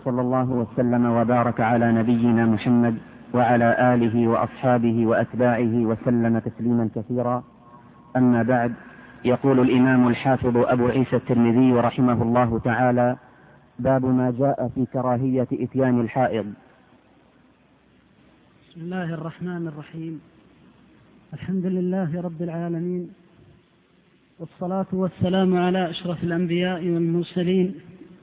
وصلى الله وسلم وبارك على نبينا محمد وعلى آله وأصحابه وأتباعه وسلم تسليما كثيرا. أما بعد، يقول الإمام الحافظ أبو عيسى الترمذي رحمه الله تعالى: باب ما جاء في كراهية إتيان الحائض. بسم الله الرحمن الرحيم. الحمد لله رب العالمين، والصلاة والسلام على أشرف الأنبياء والمرسلين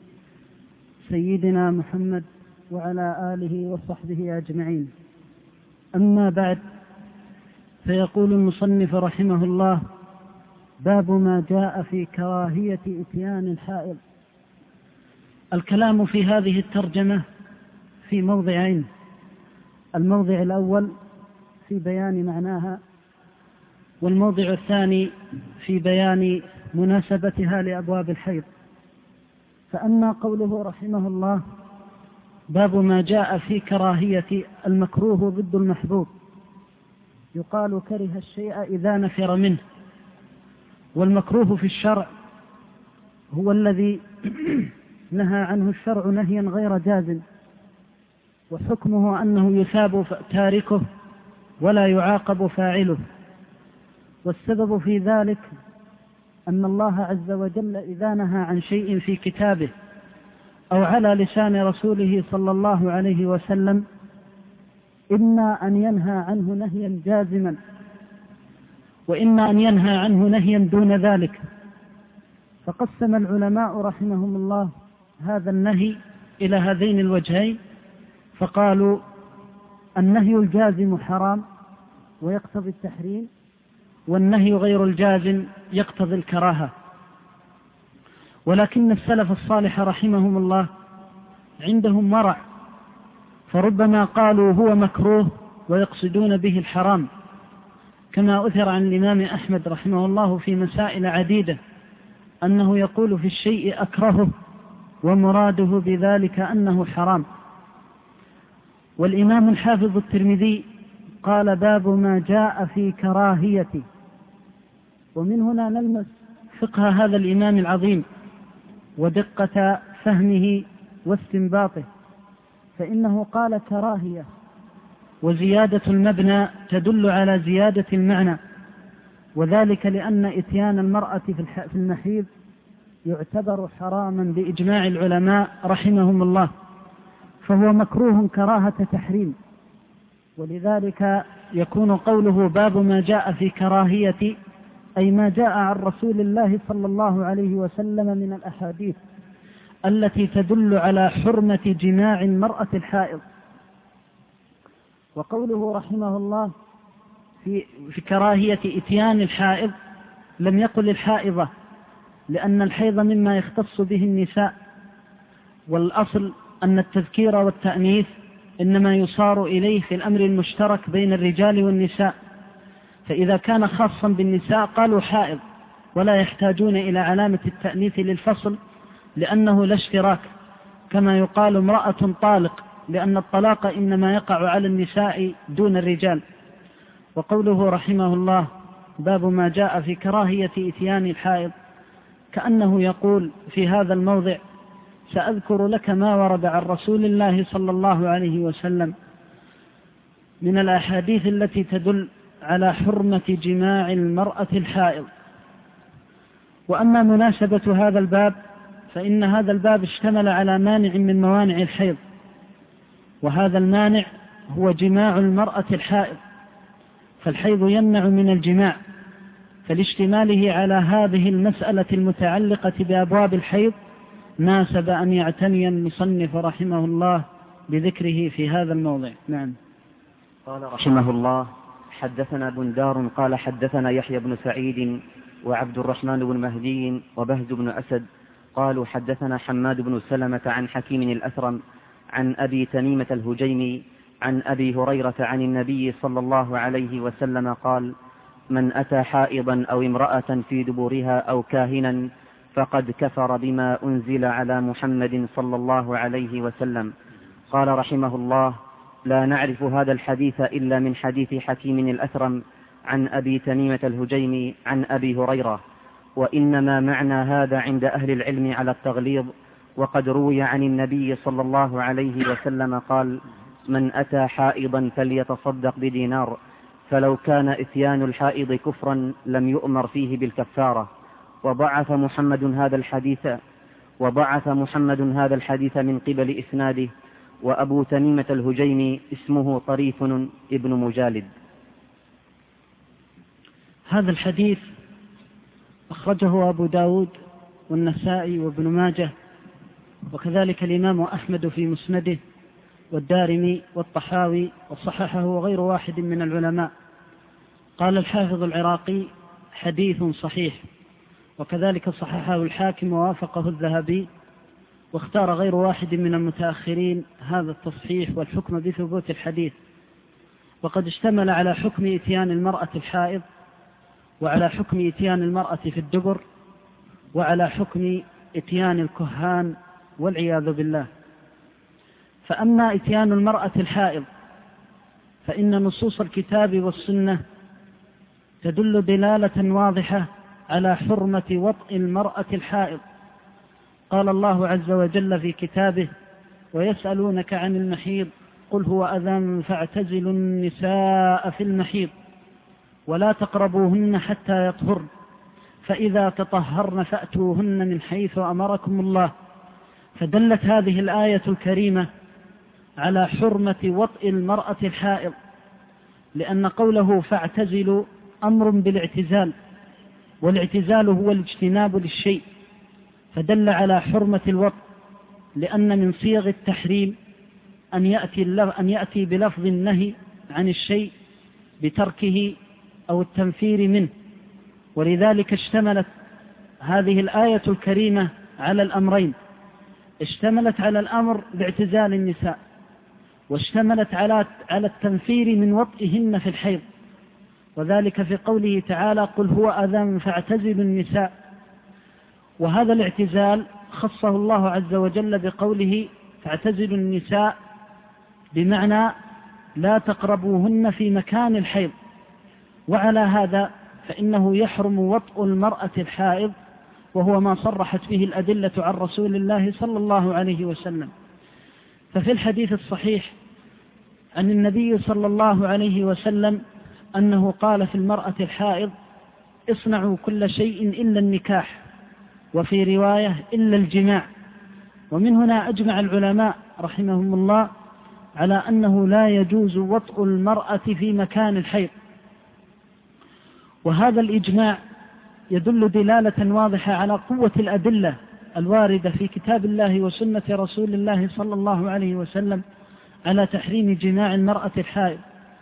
سيدنا محمد وعلى آله وصحبه أجمعين. أما بعد، فيقول المصنف رحمه الله: باب ما جاء في كراهية إتيان الحائض. الكلام في هذه الترجمة في موضعين: الموضع الأول في بيان معناها، والموضع الثاني في بيان مناسبتها لأبواب الحيض. فأما قوله رحمه الله: باب ما جاء في كراهية، المكروه ضد المحبوب، يقال كره الشيء إذا نفر منه، والمكروه في الشرع هو الذي نهى عنه الشرع نهيا غير جازم، وحكمه أنه يثاب تاركه ولا يعاقب فاعله. والسبب في ذلك أن الله عز وجل إذا نهى عن شيء في كتابه أو على لسان رسوله صلى الله عليه وسلم، إما أن ينهى عنه نهيا جازما، وإما أن ينهى عنه نهيا دون ذلك. فقسم العلماء رحمهم الله هذا النهي إلى هذين الوجهين، فقالوا: النهي الجازم حرام ويقتضي التحريم، والنهي غير الجازم يقتضي الكراهة. ولكن السلف الصالح رحمهم الله عندهم ورع، فربما قالوا هو مكروه ويقصدون به الحرام، كما أثر عن الإمام أحمد رحمه الله في مسائل عديدة أنه يقول في الشيء أكرهه ومراده بذلك أنه حرام. والإمام الحافظ الترمذي قال: باب ما جاء في كراهية. ومن هنا نلمس فقه هذا الإمام العظيم ودقة فهمه واستنباطه، فإنه قال كراهية، وزيادة المبنى تدل على زيادة المعنى، وذلك لأن إتيان المرأة في المحيض يعتبر حراما بإجماع العلماء رحمهم الله، فهو مكروه كراهة تحريم. ولذلك يكون قوله باب ما جاء في كراهية، أي ما جاء عن رسول الله صلى الله عليه وسلم من الأحاديث التي تدل على حرمة جماع المرأة الحائض. وقوله رحمه الله في كراهية إتيان الحائض لم يقل الحائضة، لأن الحيض مما يختص به النساء، والأصل أن التذكير والتأنيث إنما يصار إليه في الأمر المشترك بين الرجال والنساء، فإذا كان خاصا بالنساء قالوا حائض، ولا يحتاجون إلى علامة التأنيث للفصل، لأنه لا اشتراك، كما يقال امرأة طالق، لأن الطلاق إنما يقع على النساء دون الرجال. وقوله رحمه الله باب ما جاء في كراهية إتيان الحائض، كأنه يقول في هذا الموضع: سأذكر لك ما ورد عن رسول الله صلى الله عليه وسلم من الأحاديث التي تدل على حرمة جماع المرأة الحائض. وأما مناسبة هذا الباب، فإن هذا الباب اشتمل على مانع من موانع الحيض، وهذا المانع هو جماع المرأة الحائض، فالحيض يمنع من الجماع، فلاشتماله على هذه المسألة المتعلقة بأبواب الحيض ناسب أن يعتني المصنف رحمه الله بذكره في هذا الموضع. نعم. قال رحمه الله: حدثنا بندار قال حدثنا يحيى بن سعيد وعبد الرحمن بن مهدي وبهز بن أسد قالوا حدثنا حماد بن سلمة عن حكيم الأثرم عن أبي تميمة الهجيمي عن أبي هريرة عن النبي صلى الله عليه وسلم قال: من أتى حائضا أو امرأة في دبورها أو كاهنا فقد كفر بما أنزل على محمد صلى الله عليه وسلم. قال رحمه الله: لا نعرف هذا الحديث إلا من حديث حكيم الأثرم عن أبي تميمة الهجيمي عن أبي هريرة، وإنما معنى هذا عند أهل العلم على التغليظ، وقد روي عن النبي صلى الله عليه وسلم قال: من أتى حائضا فليتصدق بدينار، فلو كان إتيان الحائض كفرا لم يؤمر فيه بالكفارة. وضعف محمد هذا الحديث من قبل إسناده. وأبو تميمة الهجيمي اسمه طريف ابن مجالد. هذا الحديث أخرجه أبو داود والنسائي وابن ماجه، وكذلك الإمام أحمد في مسنده، والدارمي والطحاوي، وصححه غير واحد من العلماء. قال الحافظ العراقي: حديث صحيح. وكذلك صححه الحاكم ووافقه الذهبي، واختار غير واحد من المتأخرين هذا التصحيح والحكم بثبوت الحديث. وقد اشتمل على حكم إتيان المرأة الحائض، وعلى حكم إتيان المرأة في الدبر، وعلى حكم إتيان الكهان والعياذ بالله. فأما إتيان المرأة الحائض فإن نصوص الكتاب والسنة تدل دلالة واضحة على حرمة وطئ المرأة الحائض. قال الله عز وجل في كتابه: ويسألونك عن المحيض قل هو أذى فاعتزلوا النساء في المحيض ولا تقربوهن حتى يطهرن فإذا تطهرن فأتوهن من حيث أمركم الله. فدلت هذه الآية الكريمة على حرمة وطئ المرأة الحائض، لأن قوله فاعتزلوا أمر بالاعتزال، والاعتزال هو الاجتناب للشيء، فدل على حرمة الوطء، لأن من صيغ التحريم أن يأتي بلفظ النهي عن الشيء بتركه أو التنفير منه. ولذلك اشتملت هذه الآية الكريمة على الأمرين: اشتملت على الأمر باعتزال النساء، واشتملت على التنفير من وطئهن في الحيض، وذلك في قوله تعالى: قل هو أذى فاعتزلوا النساء. وهذا الاعتزال خصه الله عز وجل بقوله فاعتزلوا النساء، بمعنى لا تقربوهن في مكان الحيض. وعلى هذا فإنه يحرم وطئ المرأة الحائض، وهو ما صرحت به الأدلة عن رسول الله صلى الله عليه وسلم. ففي الحديث الصحيح عن النبي صلى الله عليه وسلم أنه قال في المرأة الحائض: اصنعوا كل شيء إلا النكاح، وفي رواية إلا الجماع. ومن هنا أجمع العلماء رحمهم الله على أنه لا يجوز وطئ المرأة في مكان الحيض. وهذا الإجماع يدل دلالة واضحة على قوة الأدلة الواردة في كتاب الله وسنة رسول الله صلى الله عليه وسلم على تحريم جماع المرأة الحائض.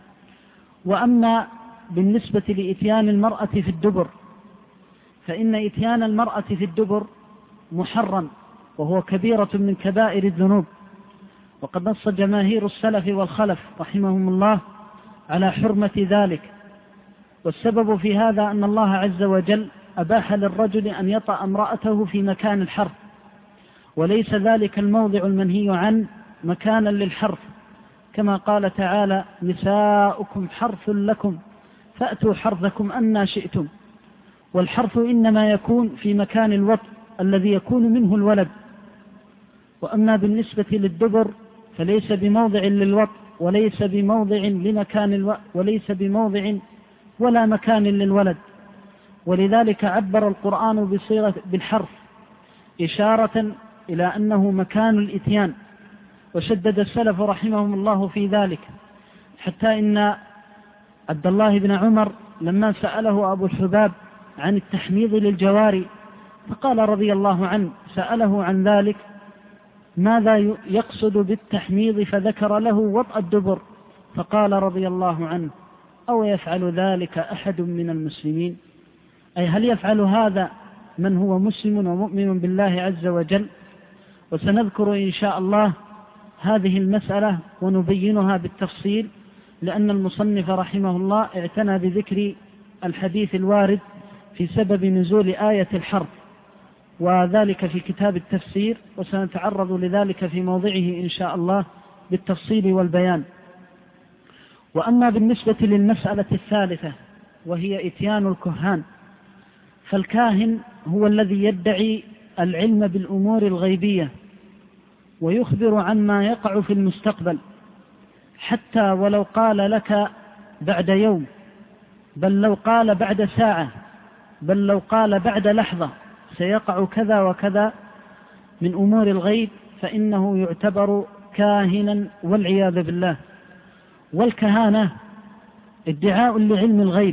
وأما بالنسبة لإتيان المرأة في الدبر، فإن إتيان المرأة في الدبر محرم، وهو كبيرة من كبائر الذنوب، وقد نص جماهير السلف والخلف رحمهم الله على حرمة ذلك. والسبب في هذا أن الله عز وجل أباح للرجل أن يطأ امرأته في مكان الحرث، وليس ذلك الموضع المنهي عنه مكانا للحرث، كما قال تعالى: نساؤكم حرث لكم فأتوا حرثكم أنى شئتم. والحرث إنما يكون في مكان الوطء الذي يكون منه الولد. وأما بالنسبة للدبر فليس بموضع للوطء، وليس بموضع لمكان وليس بموضع ولا مكان للولد. ولذلك عبر القرآن بصيغة بالحرف إشارة إلى أنه مكان الإتيان، وشدد السلف رحمهم الله في ذلك، حتى إن عبد الله بن عمر لما سأله أبو الحباب عن التحميض للجواري فقال رضي الله عنه، سأله عن ذلك ماذا يقصد بالتحميض، فذكر له وطأ الدبر، فقال رضي الله عنه: أو يفعل ذلك أحد من المسلمين؟ أي هل يفعل هذا من هو مسلم ومؤمن بالله عز وجل؟ وسنذكر إن شاء الله هذه المسألة ونبينها بالتفصيل، لأن المصنف رحمه الله اعتنى بذكر الحديث الوارد في سبب نزول آية الحرب، وذلك في كتاب التفسير، وسنتعرض لذلك في موضعه إن شاء الله بالتفصيل والبيان. وأما بالنسبة للمسألة الثالثة وهي إتيان الكهان، فالكاهن هو الذي يدعي العلم بالأمور الغيبية ويخبر عما يقع في المستقبل، حتى ولو قال لك بعد يوم، بل لو قال بعد ساعة، بل لو قال بعد لحظة سيقع كذا وكذا من أمور الغيب، فإنه يعتبر كاهنا والعياذ بالله. والكهانة ادعاء لعلم الغيب،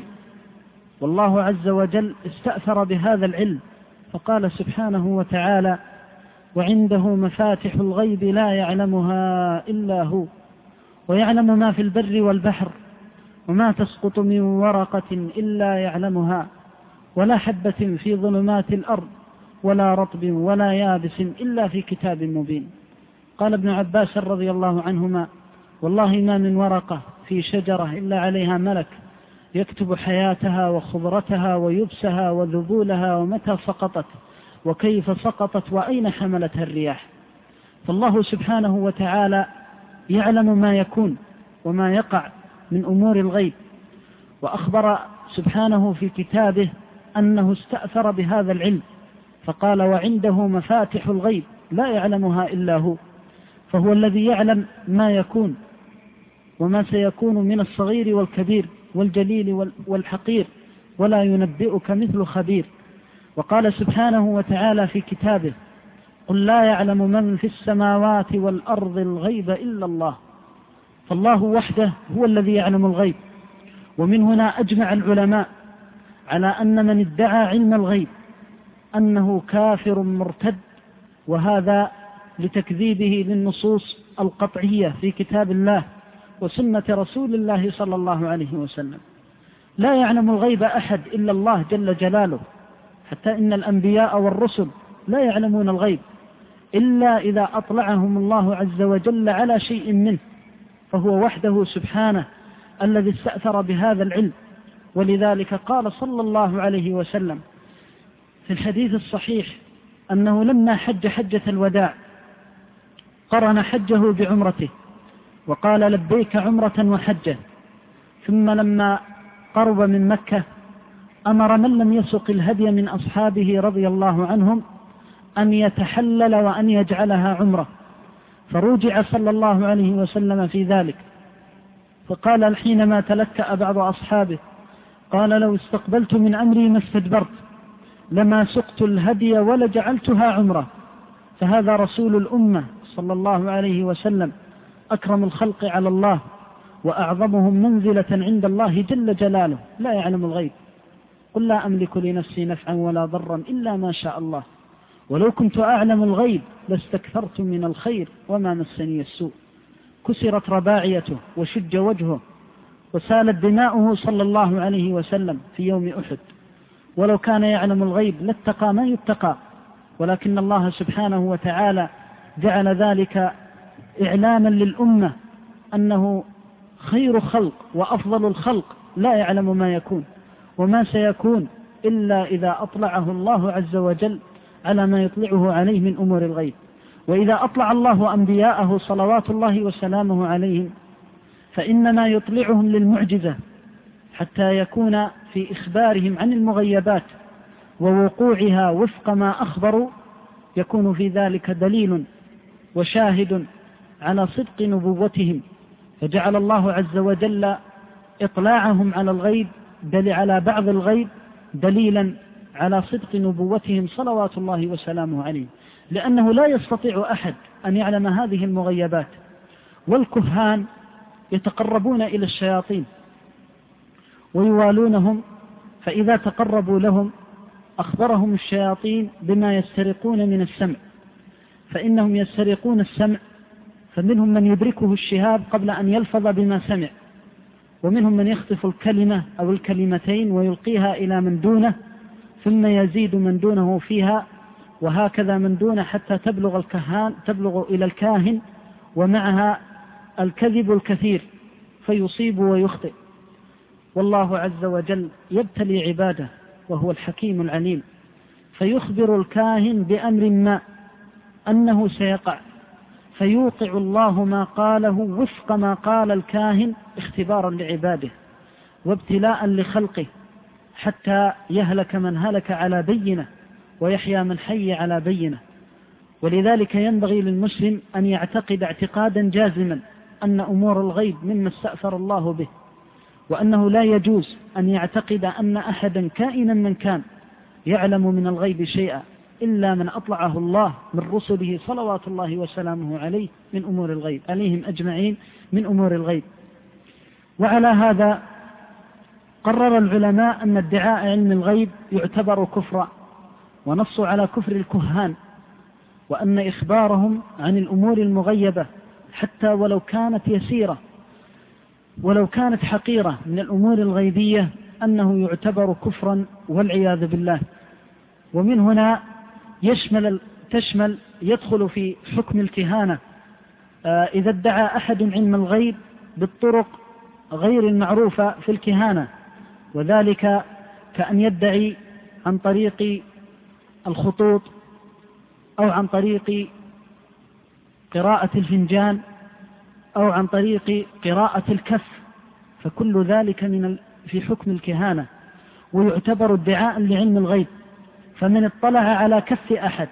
والله عز وجل استأثر بهذا العلم فقال سبحانه وتعالى: وعنده مفاتح الغيب لا يعلمها إلا هو ويعلم ما في البر والبحر وما تسقط من ورقة إلا يعلمها ولا حبة في ظلمات الأرض ولا رطب ولا يابس إلا في كتاب مبين. قال ابن عباس رضي الله عنهما: والله ما من ورقة في شجرة إلا عليها ملك يكتب حياتها وخضرتها ويبسها وذبولها ومتى سقطت وكيف سقطت وأين حملتها الرياح. فالله سبحانه وتعالى يعلم ما يكون وما يقع من أمور الغيب، وأخبر سبحانه في كتابه أنه استأثر بهذا العلم فقال: وعنده مفاتح الغيب لا يعلمها إلا هو، فهو الذي يعلم ما يكون وما سيكون من الصغير والكبير والجليل والحقير، ولا ينبئك مثل خبير. وقال سبحانه وتعالى في كتابه: قل لا يعلم من في السماوات والأرض الغيب إلا الله. فالله وحده هو الذي يعلم الغيب. ومن هنا أجمع العلماء على أن من ادعى علم الغيب أنه كافر مرتد، وهذا لتكذيبه للنصوص القطعية في كتاب الله وسنة رسول الله صلى الله عليه وسلم. لا يعلم الغيب أحد إلا الله جل جلاله، حتى إن الأنبياء والرسل لا يعلمون الغيب إلا إذا أطلعهم الله عز وجل على شيء منه، فهو وحده سبحانه الذي استأثر بهذا العلم. ولذلك قال صلى الله عليه وسلم في الحديث الصحيح أنه لما حج حجة الوداع قرن حجه بعمرته وقال: لبيك عمرة وحجة. ثم لما قرب من مكة أمر من لم يسق الهدي من أصحابه رضي الله عنهم أن يتحلل وأن يجعلها عمرة، فرجع صلى الله عليه وسلم في ذلك، فقال حينما تلكأ بعض أصحابه: قال: لو استقبلت من أمري ما استدبرت لما سقت الهدي ولجعلتها عمرة. فهذا رسول الأمة صلى الله عليه وسلم أكرم الخلق على الله وأعظمهم منزلة عند الله جل جلاله، لا يعلم الغيب. قل لا أملك لنفسي نفعا ولا ضرا إلا ما شاء الله، ولو كنت أعلم الغيب لاستكثرت من الخير وما مسني السوء. كسرت رباعيته وشج وجهه وسالت دماؤه صلى الله عليه وسلم في يوم أحد. ولو كان يعلم الغيب لاتقى ما يتقى، ولكن الله سبحانه وتعالى جعل ذلك إعلاما للأمة أنه خير خلق وأفضل الخلق لا يعلم ما يكون وما سيكون إلا إذا أطلعه الله عز وجل على ما يطلعه عليه من أمور الغيب. وإذا أطلع الله أنبياءه صلوات الله وسلامه عليهم فإنما يطلعهم للمعجزة حتى يكون في إخبارهم عن المغيبات ووقوعها وفق ما أخبروا، يكون في ذلك دليل وشاهد على صدق نبوتهم. فجعل الله عز وجل إطلاعهم على الغيب على بعض الغيب دليلا على صدق نبوتهم صلوات الله وسلامه عليه، لأنه لا يستطيع أحد أن يعلم هذه المغيبات. والكهان يتقربون إلى الشياطين ويوالونهم، فإذا تقربوا لهم أخبرهم الشياطين بما يسترقون من السمع، فإنهم يسترقون السمع، فمنهم من يدركه الشهاب قبل أن يلفظ بما سمع، ومنهم من يخطف الكلمة أو الكلمتين ويلقيها إلى من دونه ثم يزيد من دونه فيها، وهكذا من دونه حتى تبلغ إلى الكاهن ومعها الكذب الكثير فيصيب ويخطئ. والله عز وجل يبتلي عباده وهو الحكيم العليم، فيخبر الكاهن بأمر ما أنه سيقع، فيوقع الله ما قاله وفق ما قال الكاهن اختبارا لعباده وابتلاء لخلقه، حتى يهلك من هلك على بينة ويحيى من حي على بينة. ولذلك ينبغي للمسلم أن يعتقد اعتقادا جازما أن أمور الغيب مما استأثر الله به، وأنه لا يجوز أن يعتقد أن أحدا كائنا من كان يعلم من الغيب شيئا إلا من أطلعه الله من رسله صلوات الله وسلامه عليه من أمور الغيب، عليهم أجمعين من أمور الغيب. وعلى هذا قرر العلماء أن ادعاء علم الغيب يعتبر كفرا، ونصوا على كفر الكهان، وأن إخبارهم عن الأمور المغيبة حتى ولو كانت يسيرة ولو كانت حقيرة من الأمور الغيبية أنه يعتبر كفرا والعياذ بالله. ومن هنا يدخل في حكم الكهانة إذا ادعى أحد علم الغيب بالطرق غير المعروفة في الكهانة، وذلك كأن يدعي عن طريق الخطوط أو عن طريق قراءة الفنجان أو عن طريق قراءة الكف، فكل ذلك في حكم الكهانة ويعتبر ادعاء لعلم الغيب. فمن اطلع على كف أحد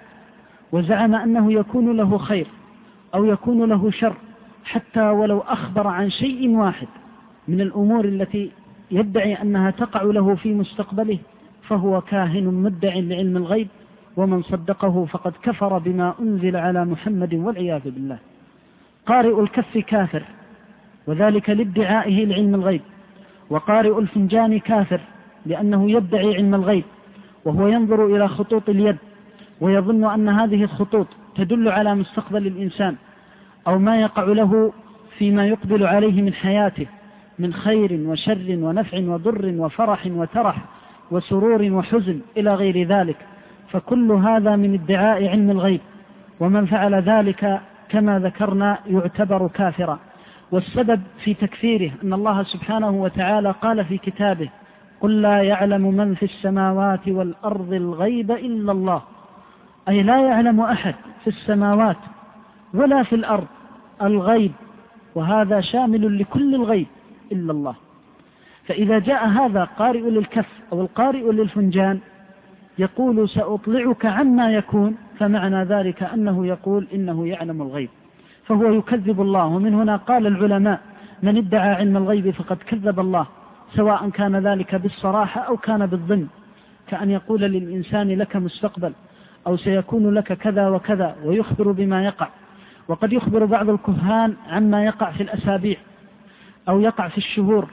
وزعم أنه يكون له خير أو يكون له شر حتى ولو أخبر عن شيء واحد من الأمور التي يدعي أنها تقع له في مستقبله، فهو كاهن مدع لعلم الغيب، ومن صدقه فقد كفر بما أنزل على محمد والعياذ بالله. قارئ الكف كافر، وذلك لادعائه لعلم الغيب، وقارئ الفنجان كافر لأنه يدعي علم الغيب، وهو ينظر إلى خطوط اليد ويظن أن هذه الخطوط تدل على مستقبل الإنسان أو ما يقع له فيما يقبل عليه من حياته من خير وشر ونفع وضر وفرح وترح وسرور وحزن إلى غير ذلك، فكل هذا من ادعاء علم الغيب، ومن فعل ذلك كما ذكرنا يعتبر كافرا. والسبب في تكفيره أن الله سبحانه وتعالى قال في كتابه: قل لا يعلم من في السماوات والأرض الغيب إلا الله، أي لا يعلم أحد في السماوات ولا في الأرض الغيب، وهذا شامل لكل الغيب إلا الله. فإذا جاء هذا قارئ للكف أو القارئ للفنجان يقول سأطلعك عما يكون، فمعنى ذلك أنه يقول إنه يعلم الغيب، فهو يكذب الله. ومن هنا قال العلماء: من ادعى علم الغيب فقد كذب الله، سواء كان ذلك بالصراحة أو كان بالظن، كأن يقول للإنسان لك مستقبل أو سيكون لك كذا وكذا ويخبر بما يقع. وقد يخبر بعض الكهان عما يقع في الأسابيع أو يقع في الشهور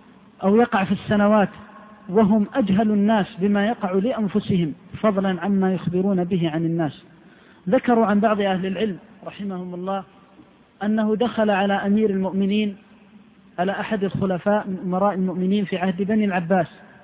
أو يقع في السنوات، وهم أجهل الناس بما يقع لأنفسهم فضلا عما يخبرون به عن الناس. ذكروا عن بعض أهل العلم رحمهم الله أنه دخل على أمير المؤمنين، على أحد الخلفاء من أمراء المؤمنين في عهد بني العباس،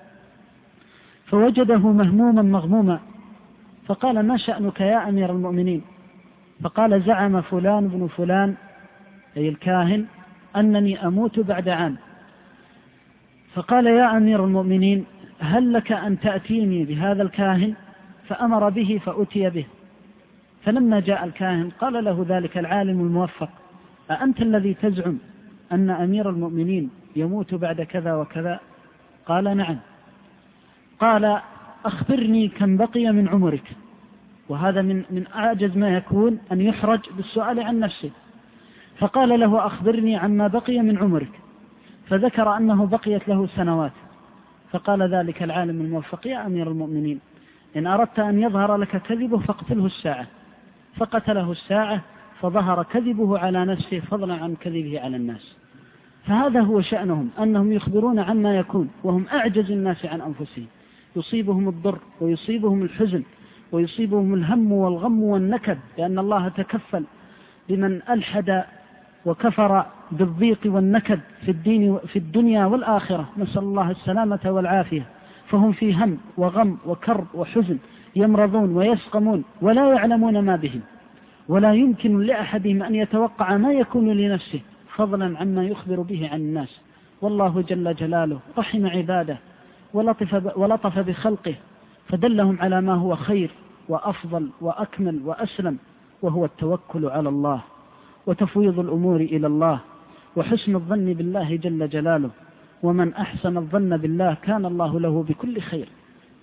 فوجده مهموما مغموما، فقال: ما شأنك يا أمير المؤمنين؟ فقال: زعم فلان بن فلان أي الكاهن أنني أموت بعد عام. فقال: يا أمير المؤمنين، هل لك أن تأتيني بهذا الكاهن؟ فأمر به فأتي به. فلما جاء الكاهن قال له ذلك العالم الموفق: أأنت الذي تزعم أن أمير المؤمنين يموت بعد كذا وكذا؟ قال: نعم. قال: أخبرني كم بقي من عمرك. وهذا من أعجز ما يكون أن يحرج بالسؤال عن نفسه. فقال له: أخبرني عما بقي من عمرك. فذكر أنه بقيت له سنوات. فقال ذلك العالم الموفق: يا أمير المؤمنين، إن أردت أن يظهر لك كذبه فاقتله الساعة. فقتله الساعة، فظهر كذبه على نفسه فضلا عن كذبه على الناس. فهذا هو شأنهم، أنهم يخبرون عما يكون وهم أعجز الناس عن أنفسهم، يصيبهم الضر ويصيبهم الحزن ويصيبهم الهم والغم والنكد، لأن الله تكفل بمن ألحد وكفر بالضيق والنكد في الدنيا والآخرة، نسأل الله السلامة والعافية. فهم في هم وغم وكرب وحزن، يمرضون ويسقمون ولا يعلمون ما بهم، ولا يمكن لأحدهم أن يتوقع ما يكون لنفسه فضلا عما يخبر به عن الناس. والله جل جلاله رحم عباده ولطف بخلقه، فدلهم على ما هو خير وأفضل وأكمل وأسلم، وهو التوكل على الله وتفويض الأمور إلى الله وحسن الظن بالله جل جلاله. ومن أحسن الظن بالله كان الله له بكل خير.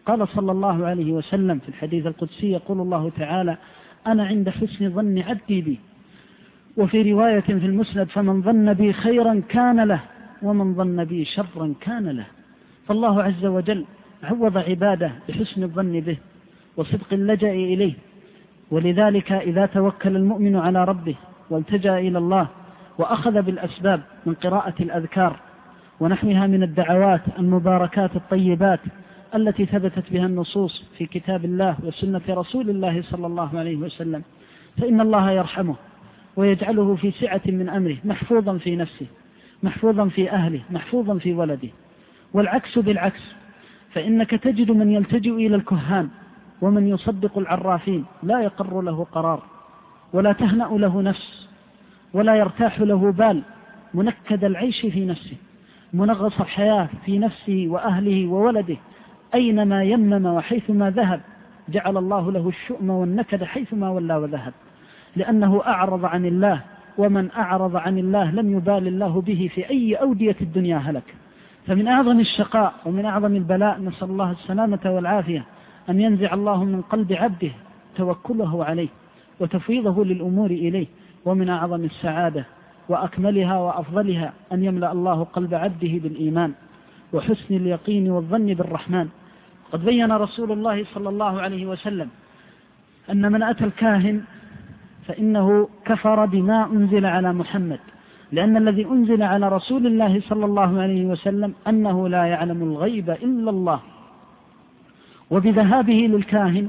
قال صلى الله عليه وسلم في الحديث القدسي يقول الله تعالى: أنا عند حسن ظن عبدي بي. وفي رواية في المسند: فمن ظن بي خيرا كان له ومن ظن بي شرا كان له. فالله عز وجل عوض عباده بحسن الظن به وصدق اللجأ إليه. ولذلك إذا توكل المؤمن على ربه والتجأ إلى الله وأخذ بالأسباب من قراءة الأذكار ونحوها من الدعوات المباركات الطيبات التي ثبتت بها النصوص في كتاب الله وسنة رسول الله صلى الله عليه وسلم، فإن الله يرحمه ويجعله في سعة من أمره، محفوظا في نفسه، محفوظا في أهله، محفوظا في ولده. والعكس بالعكس، فإنك تجد من يلتجئ إلى الكهان ومن يصدق العرافين لا يقر له قرار ولا تهنأ له نفس ولا يرتاح له بال، منكد العيش في نفسه، منغص الحياة في نفسه وأهله وولده، أينما يمم وحيثما ذهب جعل الله له الشؤم والنكد حيثما ولى وذهب، لأنه أعرض عن الله، ومن أعرض عن الله لم يبال الله به في أي أودية الدنيا هلك. فمن أعظم الشقاء ومن أعظم البلاء، نسأل الله السلامة والعافية، أن ينزع الله من قلب عبده توكله عليه وتفويضه للأمور إليه. ومن أعظم السعادة وأكملها وأفضلها أن يملأ الله قلب عبده بالإيمان وحسن اليقين والظن بالرحمن. قد بين رسول الله صلى الله عليه وسلم أن من أتى الكاهن فإنه كفر بما أنزل على محمد، لأن الذي أنزل على رسول الله صلى الله عليه وسلم أنه لا يعلم الغيب إلا الله. وبذهابه للكاهن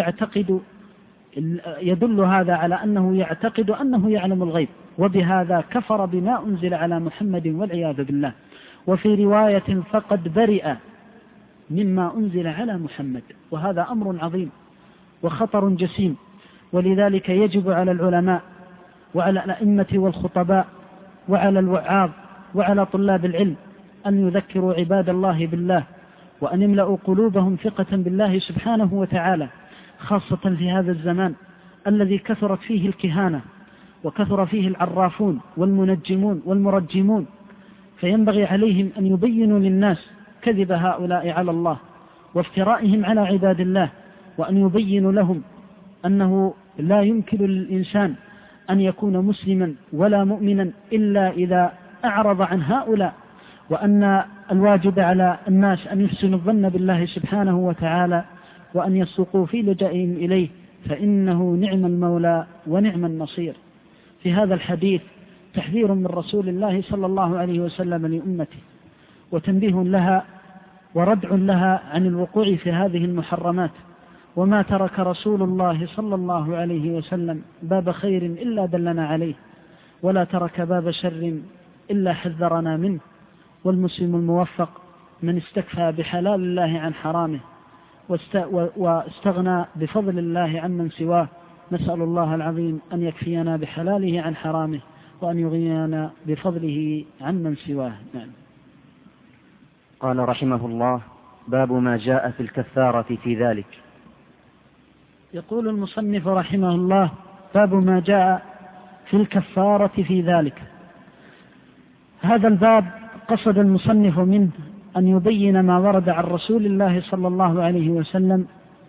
يدل هذا على أنه يعتقد أنه يعلم الغيب، وبهذا كفر بما أنزل على محمد والعياذ بالله. وفي رواية: فقد برئ مما أنزل على محمد. وهذا أمر عظيم وخطر جسيم. ولذلك يجب على العلماء وعلى الأئمة والخطباء وعلى الوعاظ وعلى طلاب العلم أن يذكروا عباد الله بالله، وأن يملأوا قلوبهم ثقة بالله سبحانه وتعالى، خاصة في هذا الزمان الذي كثرت فيه الكهانة وكثر فيه العرافون والمنجمون والمرجمون. فينبغي عليهم أن يبينوا للناس كذب هؤلاء على الله وافترائهم على عباد الله، وأن يبينوا لهم أنه لا يمكن للإنسان أن يكون مسلما ولا مؤمنا إلا إذا أعرض عن هؤلاء، وأن الواجب على الناس أن يحسنوا الظن بالله سبحانه وتعالى وأن يصدقوا في لجأهم إليه، فإنه نعم المولى ونعم النصير. في هذا الحديث تحذير من رسول الله صلى الله عليه وسلم لأمته، وتنبيه لها وردع لها عن الوقوع في هذه المحرمات. وما ترك رسول الله صلى الله عليه وسلم باب خير إلا دلنا عليه، ولا ترك باب شر إلا حذرنا منه. والمسلم الموفق من استكفى بحلال الله عن حرامه واستغنى بفضل الله عن من سواه. نسأل الله العظيم أن يكفينا بحلاله عن حرامه، وأن يغنينا بفضله عن من سواه. نعم. قال رحمه الله: باب ما جاء في الكفارة في ذلك. يقول المصنف رحمه الله: باب ما جاء في الكفارة في ذلك. هذا الباب قصد المصنف منه أن يبين ما ورد عن رسول الله صلى الله عليه وسلم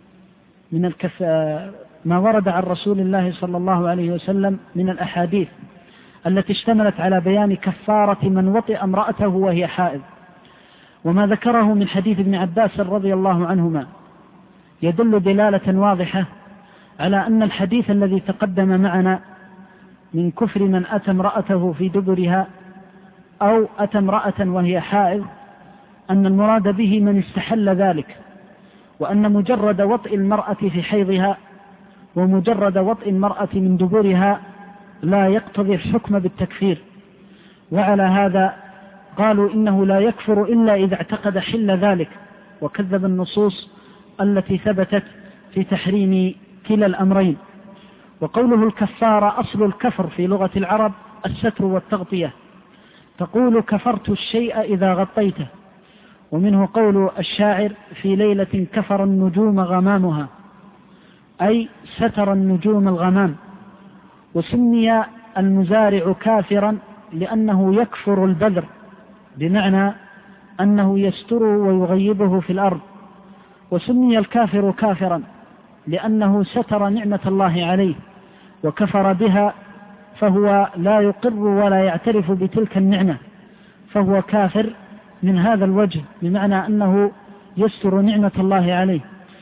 من الأحاديث التي اشتملت على بيان كفارة من وطئ امرأته وهي حائض. وما ذكره من حديث ابن عباس رضي الله عنهما يدل دلالة واضحة على أن الحديث الذي تقدم معنا من كفر من أتى امرأته في دبرها أو أتى امرأة وهي حائض، أن المراد به من استحل ذلك، وأن مجرد وطئ المرأة في حيضها ومجرد وطئ المرأة من دبرها لا يقتضي الحكم بالتكفير. وعلى هذا قالوا إنه لا يكفر إلا إذا اعتقد حل ذلك، وكذب النصوص التي ثبتت في تحريم كلا الأمرين. وقوله الكفارة أصل الكفر في لغة العرب الستر والتغطية، تقول كفرت الشيء إذا غطيته. ومنه قول الشاعر: في ليلة كفر النجوم غمامها، أي ستر النجوم الغمام. وسمي المزارع كافرا لأنه يكفر البذر، بمعنى أنه يستره ويغيبه في الأرض. وسمي الكافر كافرا لأنه ستر نعمة الله عليه وكفر بها، فهو لا يقر ولا يعترف بتلك النعمة، فهو كافر من هذا الوجه، بمعنى أنه يستر نعمة الله عليه.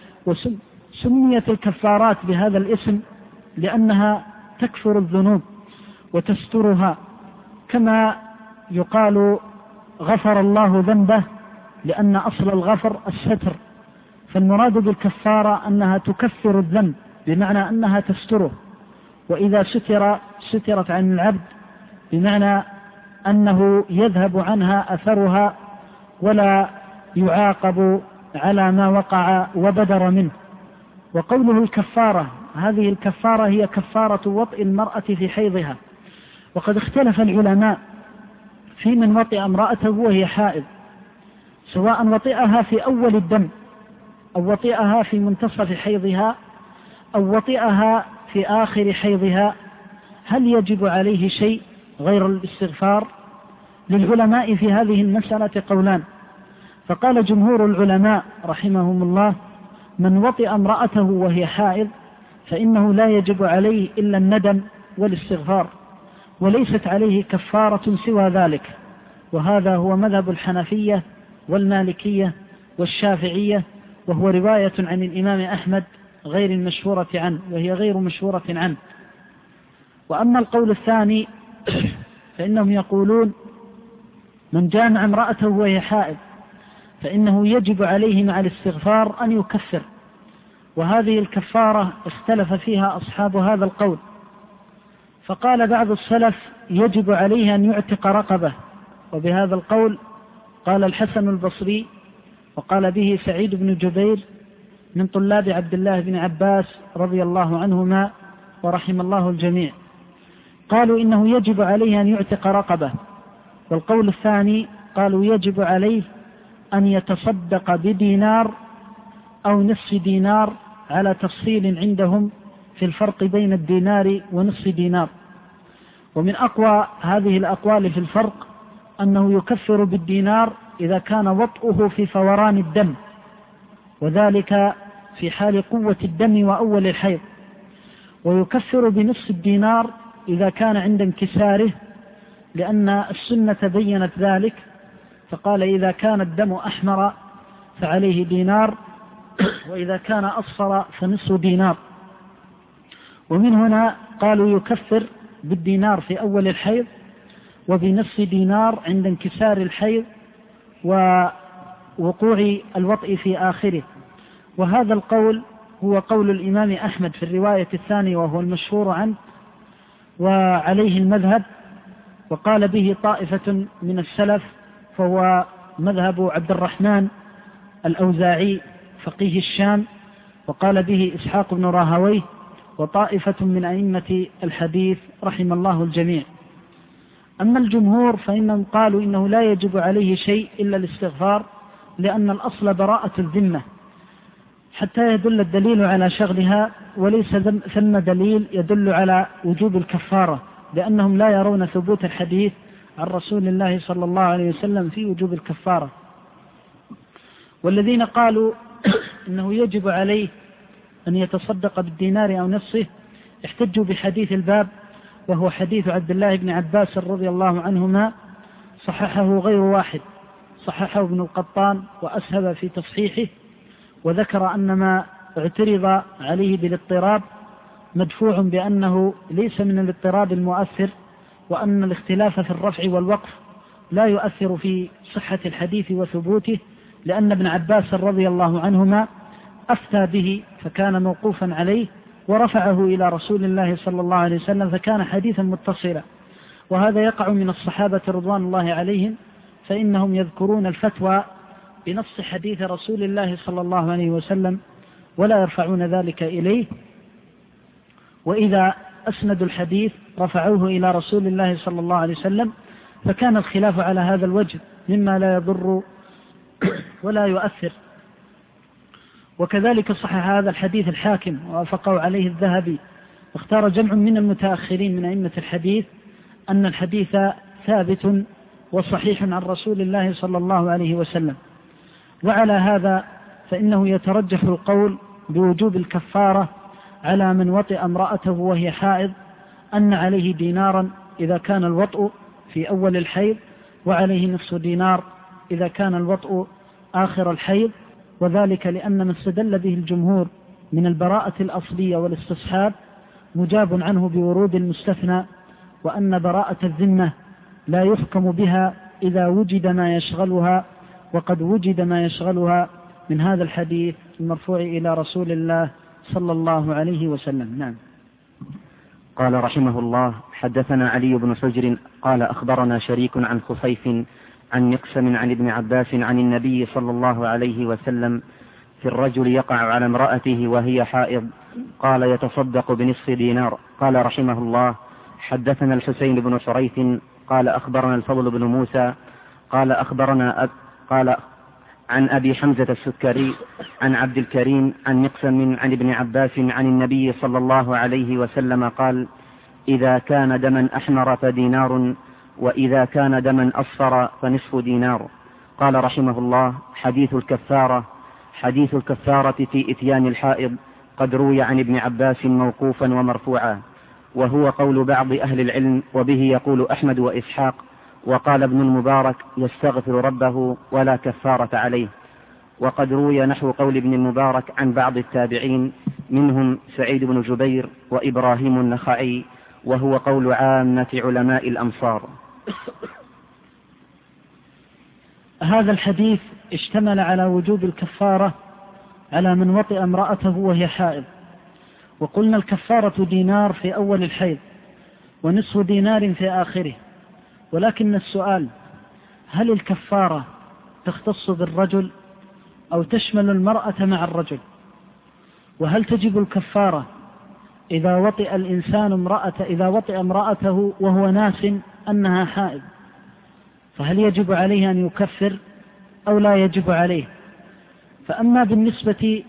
وسميت الكفارات بهذا الاسم لأنها تكفر الذنوب وتسترها، كما يقال غفر الله ذنبه لأن أصل الغفر الستر، فالمراد بالكفارة أنها تكفر الذنب بمعنى أنها تستره، وإذا سترت عن العبد بمعنى أنه يذهب عنها أثرها ولا يعاقب على ما وقع وبدر منه. وقوله الكفارة، هذه الكفارة هي كفارة وطئ المرأة في حيضها، وقد اختلف العلماء في من وطئ امرأته وهي حائض، سواء وطئها في أول الدم أو وطئها في منتصف حيضها أو وطئها في آخر حيضها، هل يجب عليه شيء غير الاستغفار؟ للعلماء في هذه المسألة قولان، فقال جمهور العلماء رحمهم الله: من وطئ امرأته وهي حائض فإنه لا يجب عليه إلا الندم والاستغفار، وليست عليه كفارة سوى ذلك، وهذا هو مذهب الحنفية والمالكية والشافعية، وهو رواية عن الإمام أحمد غير المشهورة عنه، وهي غير مشهورة عنه. وأما القول الثاني فإنهم يقولون: من جامع امرأته وهي حائض فإنه يجب عليه مع الاستغفار أن يكفر، وهذه الكفارة اختلف فيها أصحاب هذا القول، فقال بعض السلف: يجب عليه أن يعتق رقبة، وبهذا القول قال الحسن البصري وقال به سعيد بن جبير من طلاب عبد الله بن عباس رضي الله عنهما ورحم الله الجميع، قالوا إنه يجب عليه أن يعتق رقبة. والقول الثاني قالوا يجب عليه أن يتصدق بدينار أو نصف دينار، على تفصيل عندهم في الفرق بين الدينار ونصف دينار. ومن أقوى هذه الأقوال في الفرق أنه يكفر بالدينار إذا كان وطئه في فوران الدم، وذلك في حال قوة الدم وأول الحيض، ويكفر بنصف الدينار إذا كان عند انكساره، لأن السنة بينت ذلك، فقال: إذا كان الدم أحمر فعليه دينار، وإذا كان أصفر فنصف دينار. ومن هنا قالوا يكفر بالدينار في أول الحيض، وبنصف دينار عند انكسار الحيض ووقوع الوطء في آخره. وهذا القول هو قول الإمام أحمد في الرواية الثانية، وهو المشهور عنه وعليه المذهب، وقال به طائفة من السلف، فهو مذهب عبد الرحمن الأوزاعي فقيه الشام، وقال به إسحاق بن راهويه وطائفة من أئمة الحديث رحم الله الجميع. أما الجمهور فإنهم قالوا إنه لا يجب عليه شيء إلا الاستغفار، لأن الأصل براءة الذمة حتى يدل الدليل على شغلها، وليس ثم دليل يدل على وجوب الكفارة، لأنهم لا يرون ثبوت الحديث عن رسول الله صلى الله عليه وسلم في وجوب الكفارة. والذين قالوا إنه يجب عليه أن يتصدق بالدينار أو نصفه احتجوا بحديث الباب، وهو حديث عبد الله بن عباس رضي الله عنهما، صححه غير واحد، صححه ابن القطان وأسهب في تصحيحه، وذكر أن ما اعترض عليه بالاضطراب مدفوع بأنه ليس من الاضطراب المؤثر، وأن الاختلاف في الرفع والوقف لا يؤثر في صحة الحديث وثبوته، لأن ابن عباس رضي الله عنهما أفتى به فكان موقوفا عليه، ورفعه إلى رسول الله صلى الله عليه وسلم فكان حديثا متصلا. وهذا يقع من الصحابة رضوان الله عليهم، فإنهم يذكرون الفتوى بنص حديث رسول الله صلى الله عليه وسلم ولا يرفعون ذلك إليه، وإذا أسندوا الحديث رفعوه إلى رسول الله صلى الله عليه وسلم، فكان الخلاف على هذا الوجه مما لا يضر ولا يؤثر. وكذلك صحح هذا الحديث الحاكم ووافقه عليه الذهبي، واختار جمع من المتأخرين من أئمة الحديث أن الحديث ثابت وصحيح عن رسول الله صلى الله عليه وسلم. وعلى هذا فإنه يترجح القول بوجوب الكفارة على من وطئ امرأته وهي حائض أن عليه دينارا إذا كان الوطء في أول الحيض، وعليه نصف دينار إذا كان الوطء آخر الحيض، وذلك لأن ما استدل به الجمهور من البراءة الأصلية والاستصحاب مجاب عنه بورود المستثنى، وأن براءة الذمة لا يحكم بها إذا وجد ما يشغلها، وقد وجد ما يشغلها من هذا الحديث المرفوع إلى رسول الله صلى الله عليه وسلم. نعم. قال رحمه الله: حدثنا علي بن حجر قال أخبرنا شريك عن خصيف عن مقسم عن ابن عباس عن النبي صلى الله عليه وسلم في الرجل يقع على امرأته وهي حائض قال: يتصدق بنصف دينار. قال رحمه الله: حدثنا الحسين بن شريث قال أخبرنا الفضل بن موسى قال أخبرنا قال عن أبي حمزة السكري عن عبد الكريم عن مقسم عن ابن عباس عن النبي صلى الله عليه وسلم قال: إذا كان دما أحمر فدينار، وإذا كان دما أصفر فنصف دينار. قال رحمه الله: حديث الكفارة في إتيان الحائض قد روي عن ابن عباس موقوفا ومرفوعا، وهو قول بعض أهل العلم، وبه يقول أحمد وإسحاق. وقال ابن المبارك: يستغفر ربه ولا كفارة عليه. وقد روي نحو قول ابن المبارك عن بعض التابعين منهم سعيد بن جبير وإبراهيم النخعي، وهو قول عامة علماء الأمصار. هذا الحديث اشتمل على وجوب الكفارة على من وطئ امرأته وهي حائض، وقلنا الكفارة دينار في أول الحيض ونصف دينار في آخره. ولكن السؤال: هل الكفارة تختص بالرجل أو تشمل المرأة مع الرجل؟ وهل تجب الكفارة إذا وطئ الإنسان إذا وطئ امرأته وهو ناس أنها حائض، فهل يجب عليه أن يكفر أو لا يجب عليه؟ فأما بالنسبة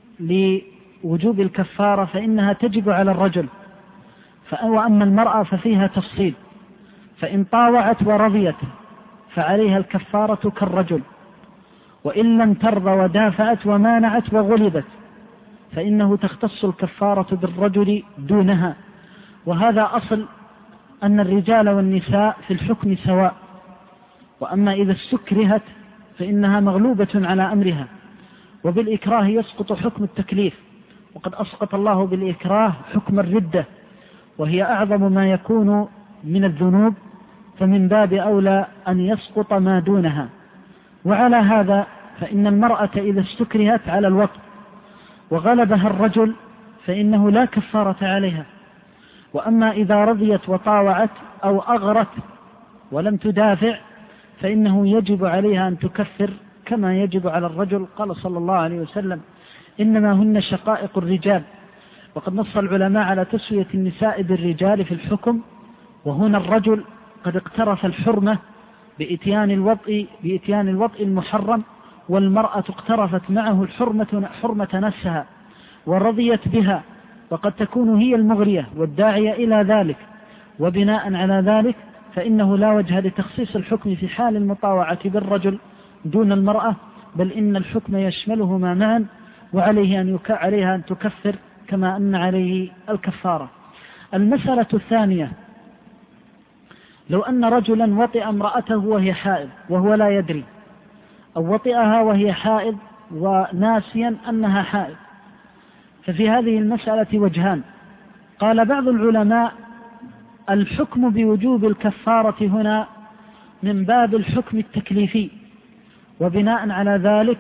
لوجوب الكفارة فإنها تجب على الرجل، وأما المرأة ففيها تفصيل، فإن طاوعت ورضيت فعليها الكفارة كالرجل، وإن لم ترضى ودافعت ومانعت وغلبت فإنه تختص الكفارة بالرجل دونها. وهذا أصل أن الرجال والنساء في الحكم سواء، وأما إذا استكرهت فإنها مغلوبة على أمرها، وبالإكراه يسقط حكم التكليف، وقد أسقط الله بالإكراه حكم الردة، وهي أعظم ما يكون من الذنوب، فمن باب أولى أن يسقط ما دونها. وعلى هذا فإن المرأة إذا استكرهت على الوطء وغلبها الرجل فإنه لا كفارة عليها. وأما إذا رضيت وطاوعت أو أغرت ولم تدافع فإنه يجب عليها أن تكفر كما يجب على الرجل. قال صلى الله عليه وسلم: إنما هن شقائق الرجال. وقد نص العلماء على تسوية النساء بالرجال في الحكم، وهنا الرجل قد اقترف الحرمة بإتيان الوطء المحرم، والمرأة اقترفت معه حرمة نفسها ورضيت بها، وقد تكون هي المغرية والداعية إلى ذلك. وبناء على ذلك فإنه لا وجه لتخصيص الحكم في حال المطاوعة بالرجل دون المرأة، بل إن الحكم يشملهما معا، وعليها أن تكفر كما أن عليه الكفارة. المسألة الثانية: لو أن رجلا وطئ امرأته وهي حائض وهو لا يدري، أو وطئها وهي حائض وناسيا أنها حائض، ففي هذه المسألة وجهان. قال بعض العلماء: الحكم بوجوب الكفارة هنا من باب الحكم التكليفي، وبناء على ذلك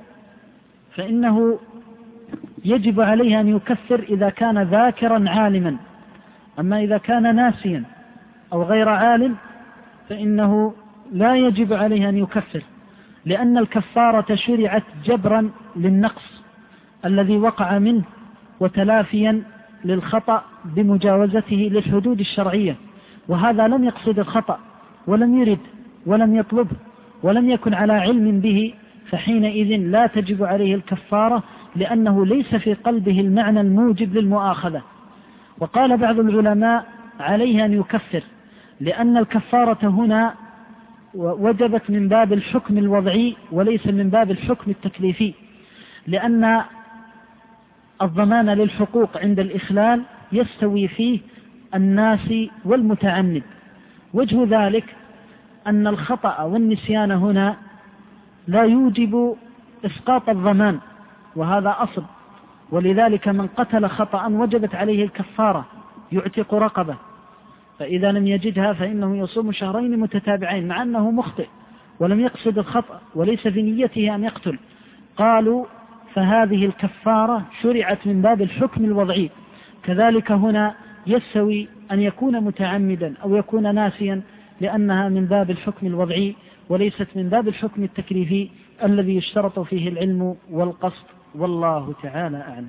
فإنه يجب عليه أن يكفر إذا كان ذاكرا عالما. أما إذا كان ناسيا أو غير عالم فإنه لا يجب عليه أن يكفر، لأن الكفارة شرعت جبرا للنقص الذي وقع منه وتلافيا للخطأ بمجاوزته للحدود الشرعية، وهذا لم يقصد الخطأ ولم يرد ولم يطلبه ولم يكن على علم به، فحينئذ لا تجب عليه الكفارة، لأنه ليس في قلبه المعنى الموجب للمؤاخذة. وقال بعض العلماء: عليه أن يكفر، لأن الكفارة هنا وجبت من باب الحكم الوضعي وليس من باب الحكم التكليفي، لأن الضمان للحقوق عند الإخلال يستوي فيه الناس والمتعمد. وجه ذلك أن الخطأ والنسيان هنا لا يوجب إسقاط الضمان، وهذا أصل، ولذلك من قتل خطأ وجبت عليه الكفارة، يعتق رقبة، فإذا لم يجدها فإنه يصوم شهرين متتابعين مع أنه مخطئ ولم يقصد الخطأ وليس في نيته أن يقتل. قالوا فهذه الكفارة شرعت من باب الحكم الوضعي. كذلك هنا يستوي أن يكون متعمدا أو يكون ناسيا، لأنها من باب الحكم الوضعي وليست من باب الحكم التكليفي الذي يشترط فيه العلم والقصد، والله تعالى أعلم.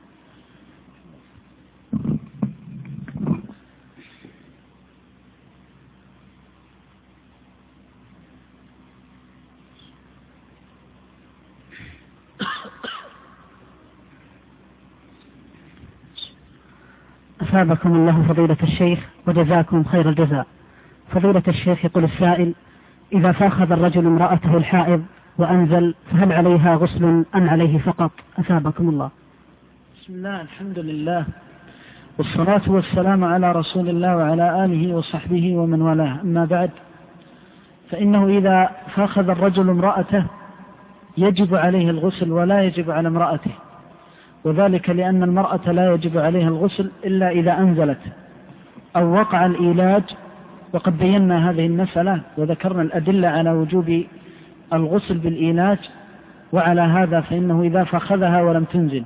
أثابكم الله فضيلة الشيخ وجزاكم خير الجزاء. فضيلة الشيخ، يقول السائل: إذا فاخذ الرجل امرأته الحائض وأنزل فهل عليها غسل أم عليه فقط؟ أثابكم الله. بسم الله، الحمد لله، والصلاة والسلام على رسول الله وعلى آله وصحبه ومن والاه، أما بعد، فإنه إذا فاخذ الرجل امرأته يجب عليه الغسل ولا يجب على امرأته، وذلك لأن المرأة لا يجب عليها الغسل إلا إذا أنزلت أو وقع الإيلاج، وقد بينا هذه المسألة وذكرنا الأدلة على وجوب الغسل بالإيلاج. وعلى هذا فإنه إذا فاخذها ولم تنزل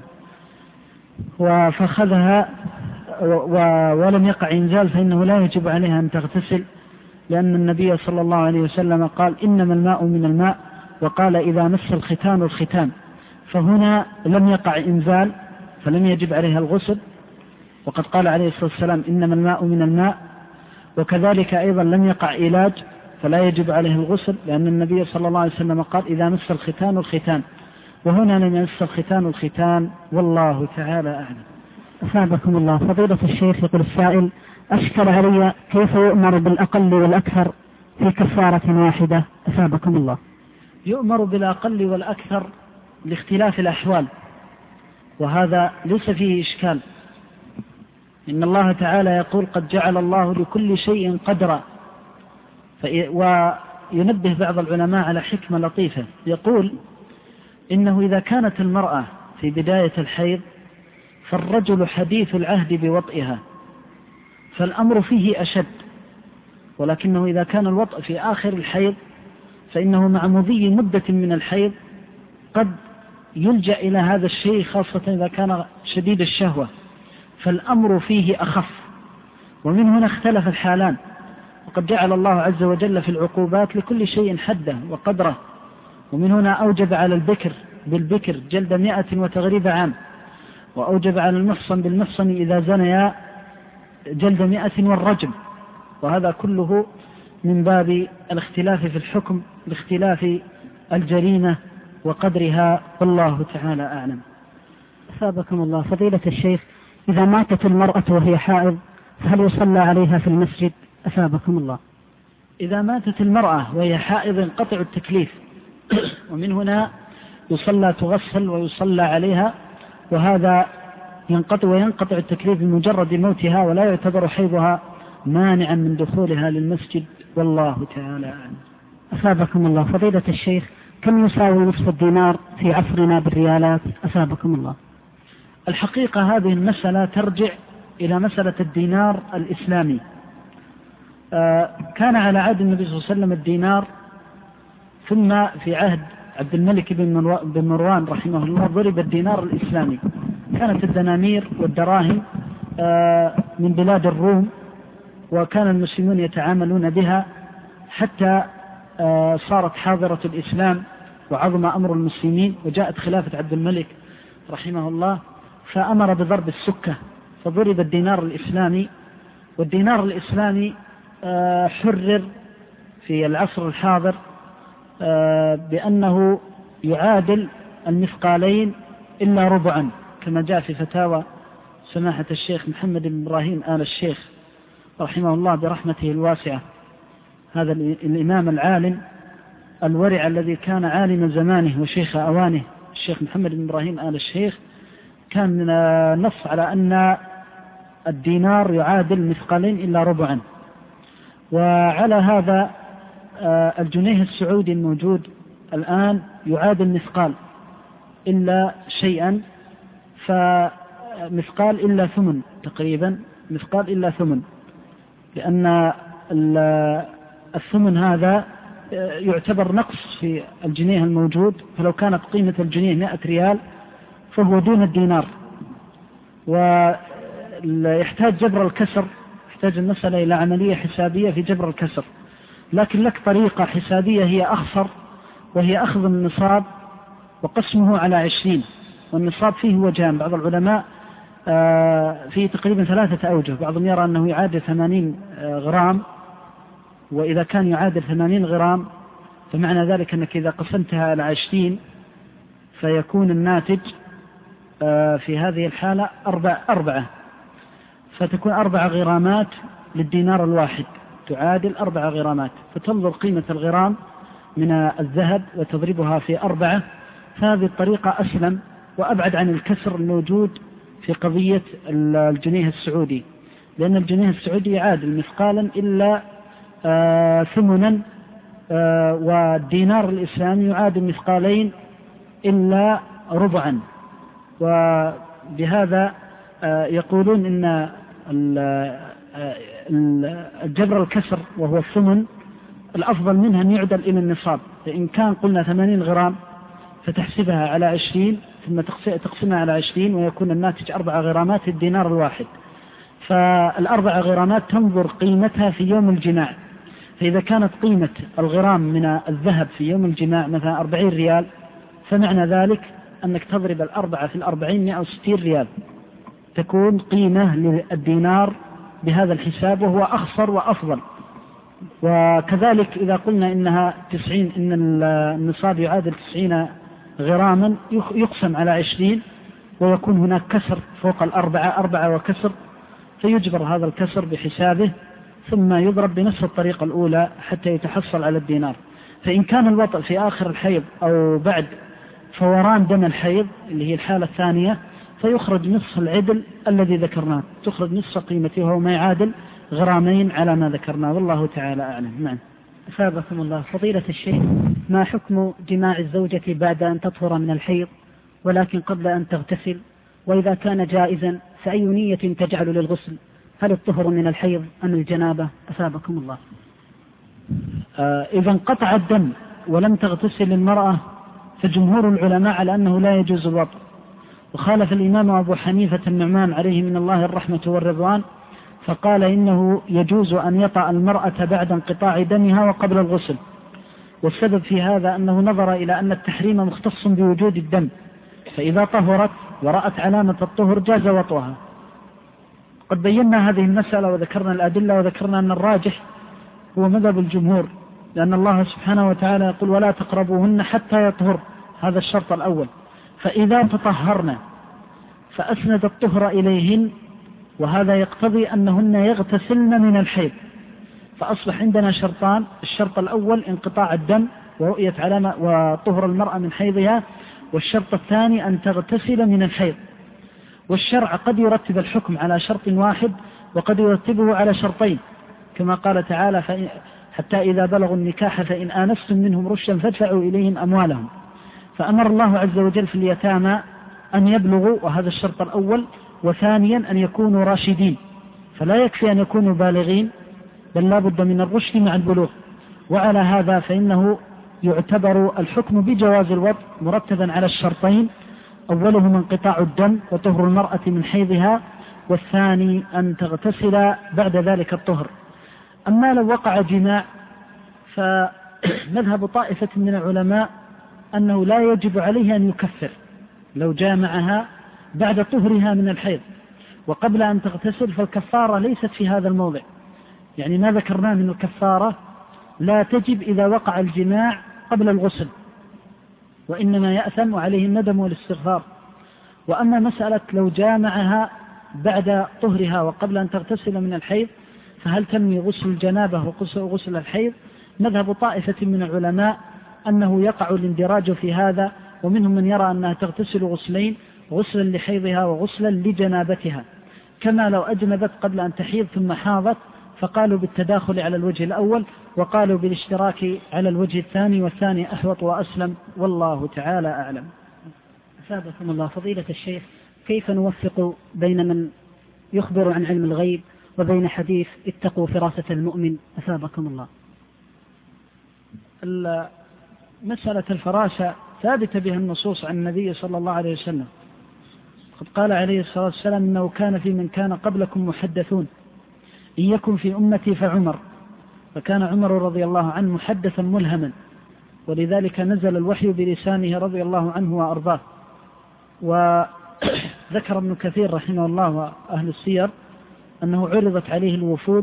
وفاخذها ولم يقع إنزال فإنه لا يجب عليها أن تغتسل، لأن النبي صلى الله عليه وسلم قال: إنما الماء من الماء، وقال: إذا مس الختان الختان. فهنا لم يقع إنزال فلم يجب عليها الغسل، وقد قال عليه الصلاة والسلام: إنما الماء من الماء. وكذلك أيضا لم يقع إيلاج فلا يجب عليه الغسل، لأن النبي صلى الله عليه وسلم قال: إذا مس الختان الختان. وهنا لم يمس الختان الختان، والله تعالى أعلم. أثابكم الله. فضيلة الشيخ، يقول السائل: أشكل علي كيف يؤمر بالأقل والأكثر في كفارة واحدة؟ أثابكم الله. يؤمر بالأقل والأكثر لاختلاف الأحوال، وهذا ليس فيه إشكال. إن الله تعالى يقول: قد جعل الله لكل شيء قدرا. وينبه بعض العلماء على حكمة لطيفة، يقول: إنه إذا كانت المرأة في بداية الحيض فالرجل حديث العهد بوطئها، فالأمر فيه أشد، ولكنه إذا كان الوطء في آخر الحيض فإنه مع مضي مدة من الحيض قد يلجأ إلى هذا الشيء، خاصة إذا كان شديد الشهوة، فالأمر فيه أخف. ومن هنا اختلف الحالان، وقد جعل الله عز وجل في العقوبات لكل شيء حده وقدره. ومن هنا أوجب على البكر بالبكر جلد 100 وتغريب عام، وأوجب على المحصن بالمحصن إذا زنيا جلد 100 والرجم، وهذا كله من باب الاختلاف في الحكم لاختلاف الجريمة وقدرها، والله تعالى أعلم. أثابكم الله. فضيلة الشيخ، إذا ماتت المرأة وهي حائض فهل يصلى عليها في المسجد؟ أثابكم الله. إذا ماتت المرأة وهي حائض انقطع التكليف، ومن هنا تغسل ويصلى عليها، وهذا وينقطع التكليف بمجرد موتها، ولا يعتبر حيضها مانعا من دخولها للمسجد، والله تعالى أعلم. أثابكم الله. فضيلة الشيخ، كم يساوي نصف الدينار في عصرنا بالريالات؟ أثابكم الله. الحقيقة هذه المسألة ترجع إلى مسألة الدينار الإسلامي. كان على عهد النبي صلى الله عليه وسلم الدينار، ثم في عهد عبد الملك بن مروان رحمه الله ضرب الدينار الإسلامي. كانت الدنانير والدراهم من بلاد الروم، وكان المسلمون يتعاملون بها حتى صارت حاضرة الإسلام وعظم أمر المسلمين، وجاءت خلافة عبد الملك رحمه الله فأمر بضرب السكة، فضرب الدينار الإسلامي. والدينار الإسلامي حرر في العصر الحاضر بأنه يعادل المثقالين إلا ربعا، كما جاء في فتاوى سماحة الشيخ محمد بن إبراهيم آل الشيخ رحمه الله برحمته الواسعة، هذا الإمام العالم الورع الذي كان عالم زمانه وشيخ أوانه، الشيخ محمد بن إبراهيم آل الشيخ كان نص على أن الدينار يعادل مثقالين إلا ربعا، وعلى هذا الجنيه السعودي الموجود الآن يعادل مثقال إلا شيئا، فمثقال إلا ثمن تقريبا، مثقال إلا ثمن، لأن الثمن هذا يعتبر نقص في الجنيه الموجود، فلو كانت قيمة الجنيه 100 ريال فهو دون الدينار، ويحتاج جبر الكسر، يحتاج المسألة إلى عملية حسابية في جبر الكسر، لكن لك طريقة حسابية هي أخصر، وهي أخذ النصاب وقسمه على 20، والنصاب فيه وجهان، بعض العلماء فيه تقريبا 3 أوجه، بعضهم يرى أنه يعادل 80 غرام، وإذا كان يعادل 80 غرام فمعنى ذلك أنك إذا قسمتها على 20 فيكون الناتج في هذه الحالة 4، فتكون 4 غرامات للدينار الواحد تعادل 4 غرامات، فتنظر قيمة الغرام من الذهب وتضربها في 4، فهذه الطريقة أسلم وأبعد عن الكسر الموجود في قضية الجنيه السعودي، لأن الجنيه السعودي يعادل مثقالا إلا ثمنا، والدينار الإسلامي يعادل مثقالين إلا ربعا، وبهذا يقولون إن الجبر الكسر وهو الثمن الأفضل منها أن يعدل إلى النصاب، فإن كان قلنا 80 غرام فتحسبها على 20 ثم تقسمها على 20 ويكون الناتج 4 غرامات الدينار الواحد، فال4 غرامات تنظر قيمتها في يوم الجماع، فإذا كانت قيمة الغرام من الذهب في يوم الجماع مثلا 40 ريال، فمعنى ذلك أنك تضرب 4 في 40 160 ريال، تكون قيمة للدينار بهذا الحساب، وهو أخصر وأفضل. وكذلك إذا قلنا إنها 90، إن النصاب يعادل 90 غراما، يقسم على 20 ويكون هناك كسر فوق 4 وكسر، فيجبر هذا الكسر بحسابه ثم يضرب بنفس الطريقة الأولى حتى يتحصل على الدينار. فإن كان الوطء في آخر الحيض أو بعد فوران دم الحيض اللي هي الحالة الثانية، فيخرج نصف العدل الذي ذكرناه، تخرج نصف قيمته وهو ما يعادل غرامين على ما ذكرناه، والله تعالى أعلم. نعم. أثابكم الله. فضيلة الشيخ، ما حكم جماع الزوجة بعد أن تطهر من الحيض ولكن قبل أن تغتسل؟ وإذا كان جائزا فأي نية تجعل للغسل؟ هل الطهر من الحيض أم الجنابة؟ أثابكم الله. إذا انقطع الدم ولم تغتسل المرأة فجمهور العلماء على أنه لا يجوز الوطء، وخالف الإمام أبو حنيفة النعمان عليه من الله الرحمة والرضوان، فقال إنه يجوز أن يطأ المرأة بعد انقطاع دمها وقبل الغسل، والسبب في هذا أنه نظر إلى أن التحريم مختص بوجود الدم، فإذا طهرت ورأت علامة الطهر جاز وطئها. قد بينا هذه المسألة وذكرنا الأدلة، وذكرنا أن الراجح هو مذهب الجمهور، لأن الله سبحانه وتعالى يقول ولا تقربوهن حتى يطهر، هذا الشرط الأول، فإذا تطهرنا فأسند الطهر إليهن، وهذا يقتضي أنهن يغتسلن من الحيض، فأصبح عندنا شرطان: الشرط الأول انقطاع الدم ورؤية علامة وطهر المرأة من حيضها، والشرط الثاني أن تغتسل من الحيض. والشرع قد يرتب الحكم على شرط واحد وقد يرتبه على شرطين، كما قال تعالى حتى إذا بلغوا النكاح فإن آنستم منهم رشدا فادفعوا إليهم أموالهم، فأمر الله عز وجل في اليتامى أن يبلغوا، وهذا الشرط الأول، وثانيا أن يكونوا راشدين، فلا يكفي أن يكونوا بالغين بل لا بد من الرشد مع البلوغ. وعلى هذا فإنه يعتبر الحكم بجواز الوطء مرتبا على الشرطين: أولهما انقطاع الدم وطهر المرأة من حيضها، والثاني أن تغتسل بعد ذلك الطهر. أما لو وقع جماع فمذهب طائفة من العلماء أنه لا يجب عليه أن يكفر لو جامعها بعد طهرها من الحيض وقبل أن تغتسل، فالكفارة ليست في هذا الموضع، يعني ما ذكرناه من الكفارة لا تجب إذا وقع الجماع قبل الغسل، وإنما يأثم وعليه الندم والاستغفار. وأما مسألة لو جامعها بعد طهرها وقبل أن تغتسل من الحيض فهل تنوي غسل الجنابة وغسل الحيض؟ مذهب طائفة من العلماء أنه يقع الاندراج في هذا ومنهم من يرى أنها تغتسل غسلين، غسلا لحيضها وغسلا لجنابتها، كما لو أجنبت قبل أن تحيض ثم حاضت، فقالوا بالتداخل على الوجه الأول، وقالوا بالاشتراك على الوجه الثاني، والثاني أحوط وأسلم، والله تعالى أعلم. أثابكم الله. فضيلة الشيخ، كيف نوفق بين من يخبر عن علم الغيب وبين حديث اتقوا فراسة المؤمن؟ أثابكم الله. مسألة الفراسة ثابتة بها النصوص عن النبي صلى الله عليه وسلم، قد قال عليه الصلاة والسلام إنه كان في من كان قبلكم محدثون، إن يكن في أمتي فعمر، فكان عمر رضي الله عنه محدثا ملهما، ولذلك نزل الوحي بلسانه رضي الله عنه وأرضاه. وذكر ابن كثير رحمه الله وأهل السير أنه عرضت عليه الوفود،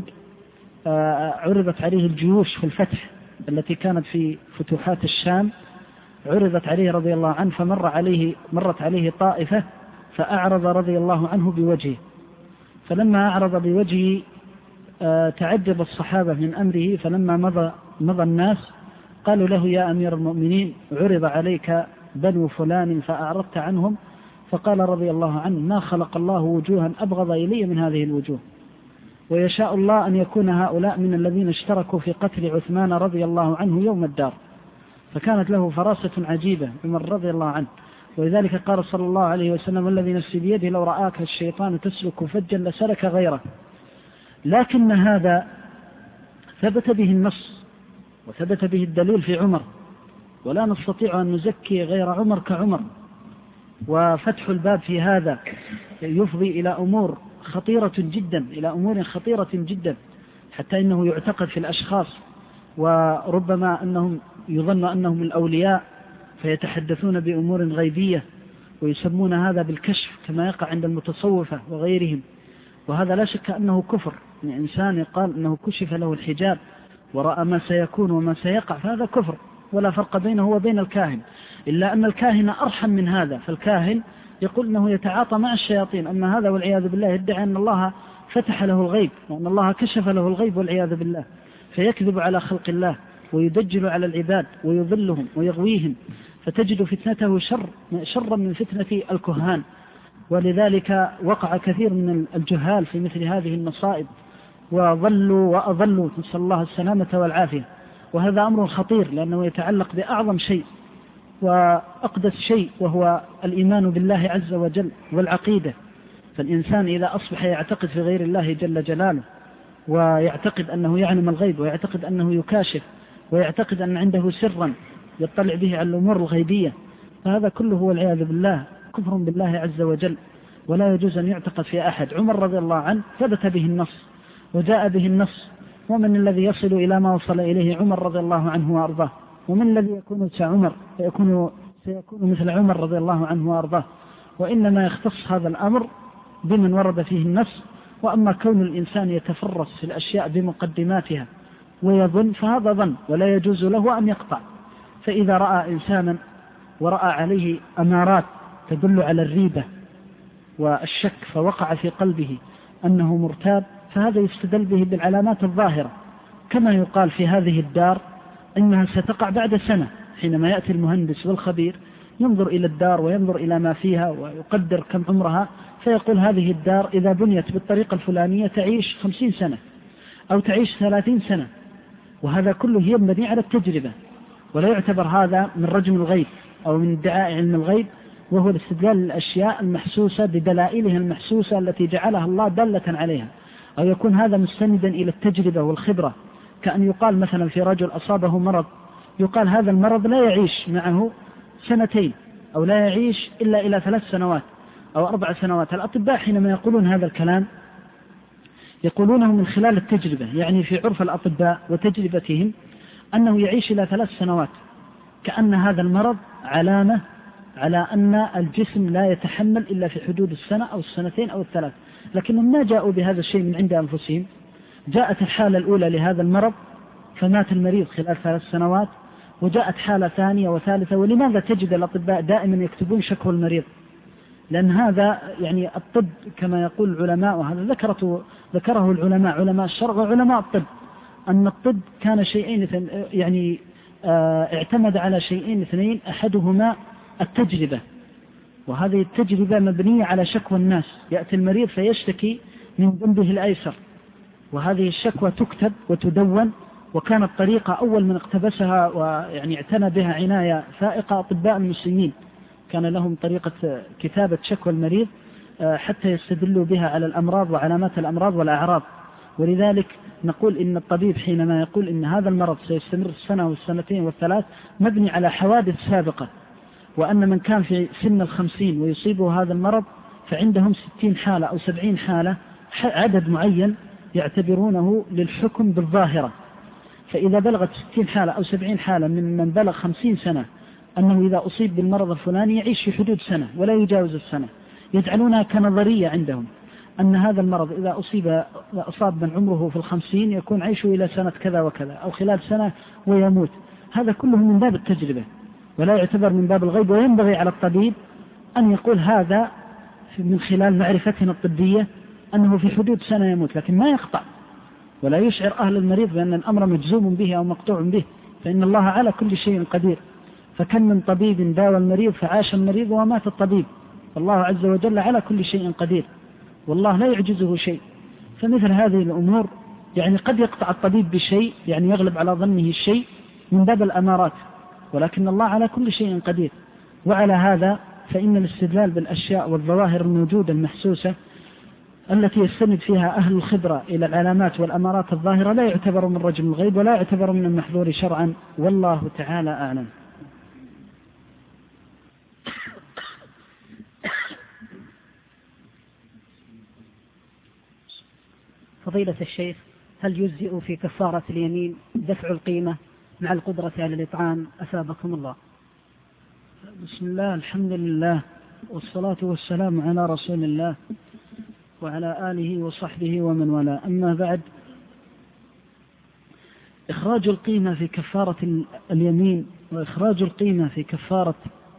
عرضت عليه الجيوش في الفتح التي كانت في فتوحات الشام، عرضت عليه رضي الله عنه، مرت عليه طائفة فأعرض رضي الله عنه بوجهه، فلما أعرض بوجهه تعجب الصحابة من أمره، فلما مضى الناس قالوا له يا أمير المؤمنين عرض عليك بنو فلان فأعرضت عنهم، فقال رضي الله عنه ما خلق الله وجوها أبغض إلي من هذه الوجوه، ويشاء الله أن يكون هؤلاء من الذين اشتركوا في قتل عثمان رضي الله عنه يوم الدار. فكانت له فراسة عجيبة عمر رضي الله عنه، ولذلك قال صلى الله عليه وسلم والذي نفسي بيده لو رآك الشيطان تسلك فجا لسلك غيره. لكن هذا ثبت به النص وثبت به الدليل في عمر، ولا نستطيع أن نزكي غير عمر كعمر، وفتح الباب في هذا يفضي إلى أمور خطيرة جدا، إلى أمور خطيرة جدا، حتى إنه يعتقد في الأشخاص، وربما أنهم يظن أنهم الأولياء فيتحدثون بأمور غيبية، ويسمون هذا بالكشف كما يقع عند المتصوفة وغيرهم، وهذا لا شك أنه كفر. يعني إنسان يقال أنه كشف له الحجاب ورأى ما سيكون وما سيقع، فهذا كفر، ولا فرق بينه وبين الكاهن، إلا أن الكاهن أرحم من هذا، فالكاهن يقول أنه يتعاطى مع الشياطين، أما هذا والعياذ بالله يدعي أن الله فتح له الغيب وأن الله كشف له الغيب والعياذ بالله، فيكذب على خلق الله ويدجل على العباد ويضلهم ويغويهم، فتجد فتنته شر من فتنة الكهان. ولذلك وقع كثير من الجهال في مثل هذه المصائب وضلوا وأضلوا، نسأل الله السلامة والعافية. وهذا أمر خطير لأنه يتعلق بأعظم شيء وأقدس شيء، وهو الإيمان بالله عز وجل والعقيدة. فالإنسان إذا أصبح يعتقد في غير الله جل جلاله، ويعتقد أنه يعلم الغيب، ويعتقد أنه يكاشف، ويعتقد أن عنده سرا يطلع به على الأمور الغيبية، فهذا كله والعياذ بالله كفر بالله عز وجل، ولا يجوز أن يعتقد في أحد. عمر رضي الله عنه ثبت به النص وجاء به النص، ومن الذي يصل إلى ما وصل إليه عمر رضي الله عنه وأرضاه، ومن الذي يكون كعمر سيكون مثل عمر رضي الله عنه وأرضاه. وإنما يختص هذا الأمر بمن ورد فيه النص، وأما كون الإنسان يتفرس في الأشياء بمقدماتها ويظن، فهذا ظن ولا يجوز له أن يقطع. فإذا رأى إنسانا ورأى عليه أمارات تدل على الريبة والشك فوقع في قلبه أنه مرتاب، فهذا يستدل به بالعلامات الظاهرة، كما يقال في هذه الدار إنها ستقع بعد سنة، حينما يأتي المهندس والخبير ينظر إلى الدار وينظر إلى ما فيها ويقدر كم عمرها، فيقول هذه الدار إذا بنيت بالطريقة الفلانية تعيش 50 سنة أو تعيش 30 سنة، وهذا كله يبني على التجربة، ولا يعتبر هذا من رجم الغيب أو من ادعاء علم الغيب، وهو الاستدلال للأشياء المحسوسة بدلائلها المحسوسة التي جعلها الله دالة عليها، أو يكون هذا مستندا إلى التجربة والخبرة، كأن يقال مثلا في رجل أصابه مرض، يقال هذا المرض لا يعيش معه 2 أو لا يعيش إلا إلى 3 سنوات أو 4 سنوات. الأطباء حينما يقولون هذا الكلام يقولونه من خلال التجربة، يعني في عرف الأطباء وتجربتهم أنه يعيش إلى 3 سنوات، كأن هذا المرض علامة على أن الجسم لا يتحمل إلا في حدود 1 أو 2 أو 3. لكنهم ما جاءوا بهذا الشيء من عند أنفسهم، جاءت الحالة الأولى لهذا المرض فمات المريض خلال 3 سنوات، وجاءت حالة ثانية وثالثة. ولماذا تجد الأطباء دائما يكتبون شكوى المريض؟ لأن هذا يعني الطب كما يقول العلماء، وهذا ذكره العلماء، علماء الشرع وعلماء الطب، أن الطب كان شيئين، يعني اعتمد على شيئين 2، أحدهما التجربة، وهذه التجربة مبنية على شكوى الناس. يأتي المريض فيشتكي من جنبه الأيسر، وهذه الشكوى تكتب وتدون، وكانت طريقة أول من اقتبسها ويعني اعتنى بها عناية فائقة أطباء المسلمين، كان لهم طريقة كتابة شكوى المريض حتى يستدلوا بها على الأمراض وعلامات الأمراض والأعراض. ولذلك نقول إن الطبيب حينما يقول إن هذا المرض سيستمر السنة والسنتين والثلاث مبني على حوادث سابقة، وأن من كان في سن 50 ويصيبه هذا المرض فعندهم 60 حالة أو 70 حالة، عدد معين يعتبرونه للحكم بالظاهرة. فإذا بلغت 60 حالة أو 70 حالة من بلغ 50 سنة أنه إذا أصيب بالمرض الفلاني يعيش في حدود سنة ولا يجاوز السنة، يجعلونها كنظرية عندهم أن هذا المرض إذا أصاب من عمره في 50 يكون عيشه إلى سنة كذا وكذا أو خلال سنة ويموت. هذا كله من باب التجربة ولا يعتبر من باب الغيب، وينبغي على الطبيب أن يقول هذا من خلال معرفتنا الطبية أنه في حدود سنة يموت، لكن ما يقطع ولا يشعر أهل المريض بأن الأمر مجزوم به أو مقطوع به، فإن الله على كل شيء قدير. فكم من طبيب داوى المريض فعاش المريض ومات الطبيب، والله عز وجل على كل شيء قدير، والله لا يعجزه شيء. فمثل هذه الأمور يعني قد يقطع الطبيب بشيء يعني يغلب على ظنه الشيء من باب الأمارات، ولكن الله على كل شيء قدير. وعلى هذا فإن الاستدلال بالأشياء والظواهر الموجودة المحسوسة التي يستند فيها أهل الخبرة إلى العلامات والأمارات الظاهرة لا يعتبر من رجم الغيب ولا يعتبر من المحظور شرعا، والله تعالى أعلم. فضيلة الشيخ، هل يجزئ في كفارة اليمين دفع القيمة مع القدرة على الإطعام؟ أثابكم الله. بسم الله، الحمد لله، والصلاة والسلام على رسول الله وعلى آله وصحبه ومن والاه. أما بعد، إخراج القيمة في كفارة اليمين وإخراج القيمة في كفارة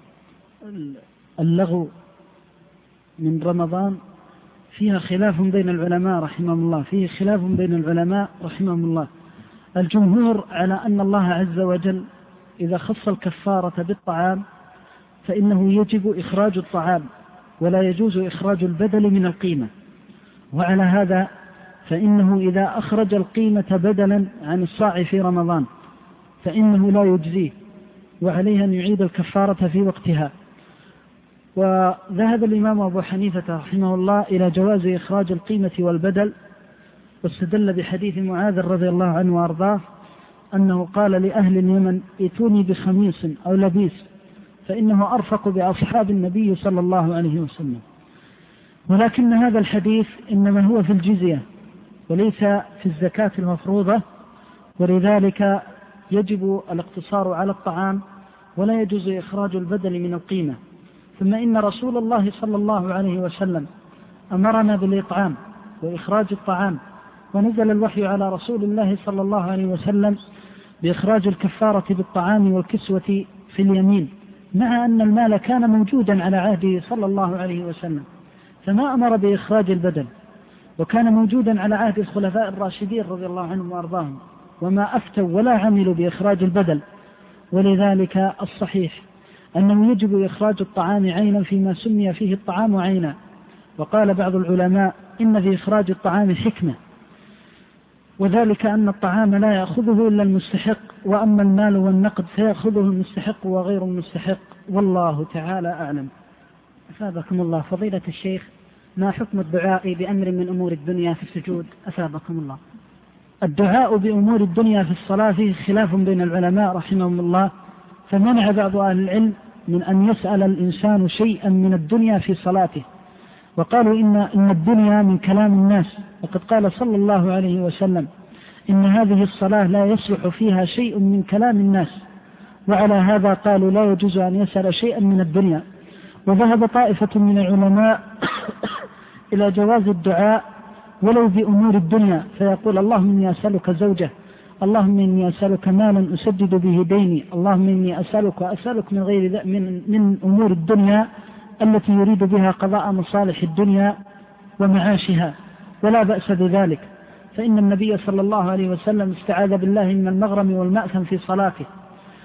اللغو من رمضان فيها خلاف بين العلماء رحمهم الله، فيه خلاف بين العلماء رحمهم الله. الجمهور على أن الله عز وجل إذا خص الكفارة بالطعام فإنه يجب إخراج الطعام ولا يجوز إخراج البدل من القيمة، وعلى هذا فإنه إذا أخرج القيمة بدلا عن الصاع في رمضان فإنه لا يجزيه، وعليه أن يعيد الكفارة في وقتها. وذهب الإمام أبو حنيفة رحمه الله إلى جواز إخراج القيمة والبدل، واستدل بحديث معاذ رضي الله عنه وأرضاه أنه قال لأهل اليمن: ائتوني بخميص أو لبيس فإنه أرفق بأصحاب النبي صلى الله عليه وسلم. ولكن هذا الحديث إنما هو في الجزية وليس في الزكاة المفروضة، ولذلك يجب الاقتصار على الطعام ولا يجوز إخراج البدل من القيمة. ثم إن رسول الله صلى الله عليه وسلم أمرنا بالإطعام وإخراج الطعام، ونزل الوحي على رسول الله صلى الله عليه وسلم بإخراج الكفارة بالطعام والكسوة في اليمين، مع أن المال كان موجودا على عهده صلى الله عليه وسلم، فما أمر بإخراج البدل، وكان موجودا على عهد الخلفاء الراشدين رضي الله عنهم وأرضاهم، وما أفتوا ولا عملوا بإخراج البدل. ولذلك الصحيح أنه يجب إخراج الطعام عينا فيما سمي فيه الطعام عينا. وقال بعض العلماء إن في إخراج الطعام حكمة، وذلك أن الطعام لا يأخذه إلا المستحق، وأما المال والنقد فيأخذه المستحق وغير المستحق، والله تعالى أعلم. أثابكم الله. فضيلة الشيخ، ما حكم الدعاء بأمر من أمور الدنيا في السجود؟ أثابكم الله. الدعاء بأمور الدنيا في الصلاة فيه خلاف بين العلماء رحمهم الله، فمنع بعض أهل العلم من أن يسأل الإنسان شيئا من الدنيا في صلاته، وقالوا إن الدنيا من كلام الناس، وقد قال صلى الله عليه وسلم: إن هذه الصلاة لا يصلح فيها شيء من كلام الناس. وعلى هذا قالوا لا يجوز أن يسأل شيئا من الدنيا. وذهب طائفة من العلماء إلى جواز الدعاء ولو بأمور الدنيا، فيقول: اللهم إني أسألك زوجة، اللهم إني أسألك مالا أسدد به ديني، اللهم إني أسألك من غير من أمور الدنيا التي يريد بها قضاء مصالح الدنيا ومعاشها، ولا بأس بذلك، فإن النبي صلى الله عليه وسلم استعاذ بالله من المغرم والمأثم في صلاته.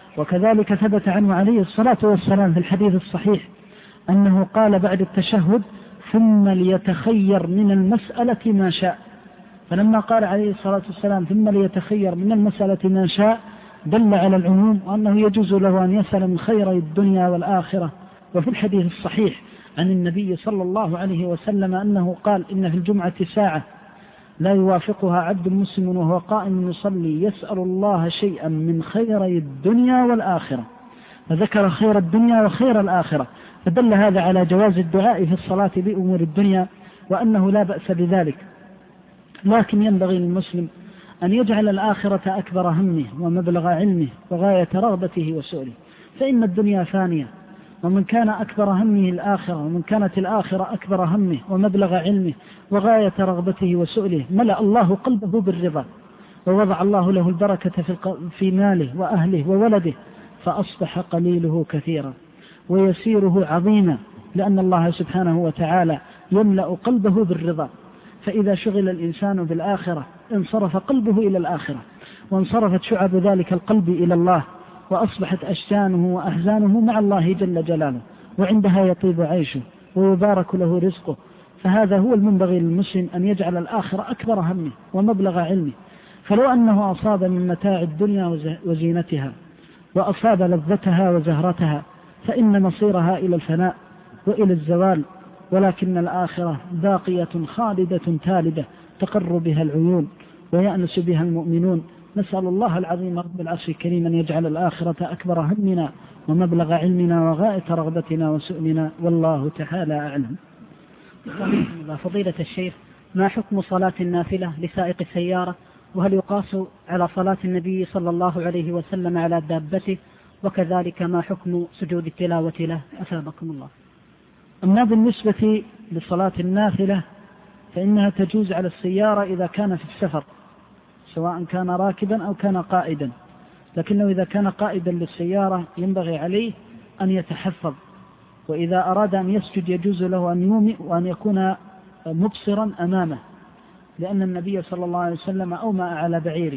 وكذلك ثبت عنه عليه الصلاة والسلام في الحديث الصحيح أنه قال بعد التشهد ثم ليتخير من المسألة ما شاء. فلما قال عليه الصلاة والسلام ثم ليتخير من المسألة ما شاء دل على العموم وأنه يجوز له أن يسأل من خير الدنيا والآخرة. وفي الحديث الصحيح عن النبي صلى الله عليه وسلم أنه قال إن في الجمعة ساعة لا يوافقها عبد مسلم وهو قائم يصلي يسأل الله شيئا من خير الدنيا والآخرة، فذكر خير الدنيا وخير الآخرة، فدل هذا على جواز الدعاء في الصلاة بأمور الدنيا وأنه لا بأس بذلك. لكن ينبغي للمسلم أن يجعل الآخرة أكبر همه ومبلغ علمه وغاية رغبته وسؤله، فإن الدنيا فانية، ومن كان أكبر همه الآخرة ومن كانت الآخرة أكبر همه ومبلغ علمه وغاية رغبته وسؤله ملأ الله قلبه بالرضا، ووضع الله له البركة في ماله وأهله وولده، فأصبح قليله كثيرا ويسيره عظيما، لأن الله سبحانه وتعالى يملأ قلبه بالرضا. فإذا شغل الإنسان بالآخرة انصرف قلبه إلى الآخرة، وانصرفت شعب ذلك القلب إلى الله، وأصبحت أشجانه وأحزانه مع الله جل جلاله، وعندها يطيب عيشه ويبارك له رزقه. فهذا هو المنبغي للمسلم، أن يجعل الآخرة أكبر همه ومبلغ علمه. فلو أنه أصاب من متاع الدنيا وزينتها وأصاب لذتها وزهرتها فإن مصيرها إلى الفناء وإلى الزوال، ولكن الآخرة باقية خالدة تالدة تقر بها العيون ويأنس بها المؤمنون. نسأل الله العظيم رب العرش الكريم أن يجعل الآخرة أكبر همنا ومبلغ علمنا وغاية رغبتنا وسؤلنا، والله تعالى أعلم. فضيلة الشيخ، ما حكم صلاة النافلة لسائق السيارة؟ وهل يقاس على صلاة النبي صلى الله عليه وسلم على دابته؟ وكذلك ما حكم سجود التلاوة له؟ أثابكم الله. أما بالنسبة لصلاة النافلة فإنها تجوز على السيارة إذا كان في السفر، سواء كان راكبا أو كان قائدا، لكنه إذا كان قائدا للسيارة ينبغي عليه أن يتحفظ، وإذا أراد أن يسجد يجوز له أن يومئ وأن يكون مبصرا أمامه، لأن النبي صلى الله عليه وسلم أومأ على بعيره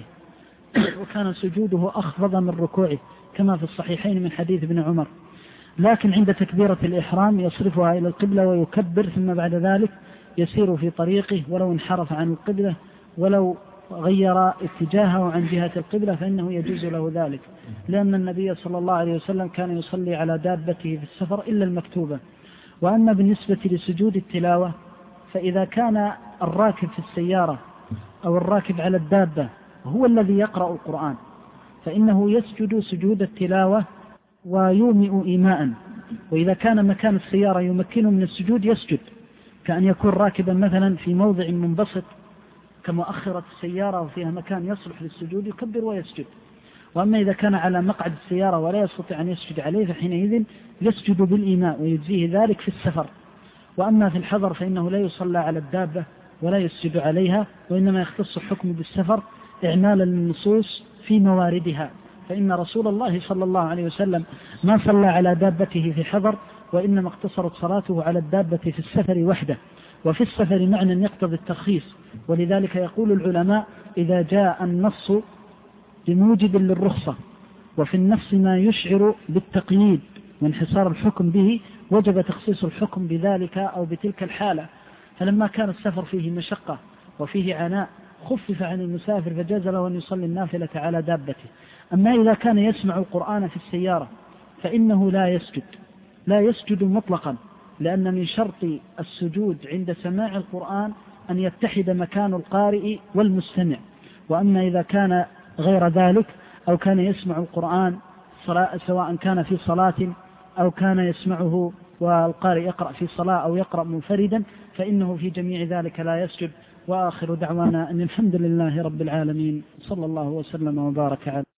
وكان سجوده أخفض من ركوعه كما في الصحيحين من حديث ابن عمر. لكن عند تكبيرة الإحرام يصرفها إلى القبلة ويكبر، ثم بعد ذلك يسير في طريقه ولو انحرف عن القبلة ولو غير اتجاهه عن جهة القبلة فإنه يجوز له ذلك، لأن النبي صلى الله عليه وسلم كان يصلي على دابته في السفر إلا المكتوبة. وأما بالنسبة لسجود التلاوة فإذا كان الراكب في السيارة أو الراكب على الدابة هو الذي يقرأ القرآن فإنه يسجد سجود التلاوة ويومئ إيماء، وإذا كان مكان السيارة يمكنه من السجود يسجد، كأن يكون راكبا مثلا في موضع منبسط كمؤخرة السيارة وفيها مكان يصلح للسجود يكبر ويسجد. وأما إذا كان على مقعد السيارة ولا يستطيع أن يسجد عليه فحينئذ يسجد بالإيماء ويجزيه ذلك في السفر. وأما في الحضر فإنه لا يصلى على الدابة ولا يسجد عليها، وإنما يختص الحكم بالسفر إعمالا للنصوص في مواردها، فإن رسول الله صلى الله عليه وسلم ما صلى على دابته في حضر، وإنما اقتصرت صلاته على الدابة في السفر وحده. وفي السفر معنى يقتضي الترخيص، ولذلك يقول العلماء إذا جاء النص بموجب للرخصة وفي النفس ما يشعر بالتقييد وانحصار الحكم به وجب تخصيص الحكم بذلك أو بتلك الحالة. فلما كان السفر فيه مشقة وفيه عناء خفف عن المسافر فجاز له أن يصلي النافلة على دابته. أما إذا كان يسمع القرآن في السيارة فإنه لا يسجد مطلقا، لأن من شرط السجود عند سماع القرآن أن يتحد مكان القارئ والمستمع. وأما إذا كان غير ذلك أو كان يسمع القرآن سواء كان في صلاة أو كان يسمعه والقارئ يقرأ في صلاة أو يقرأ منفردا فإنه في جميع ذلك لا يسجد. وآخر دعوانا أن الحمد لله رب العالمين، صلى الله وسلم وبارك على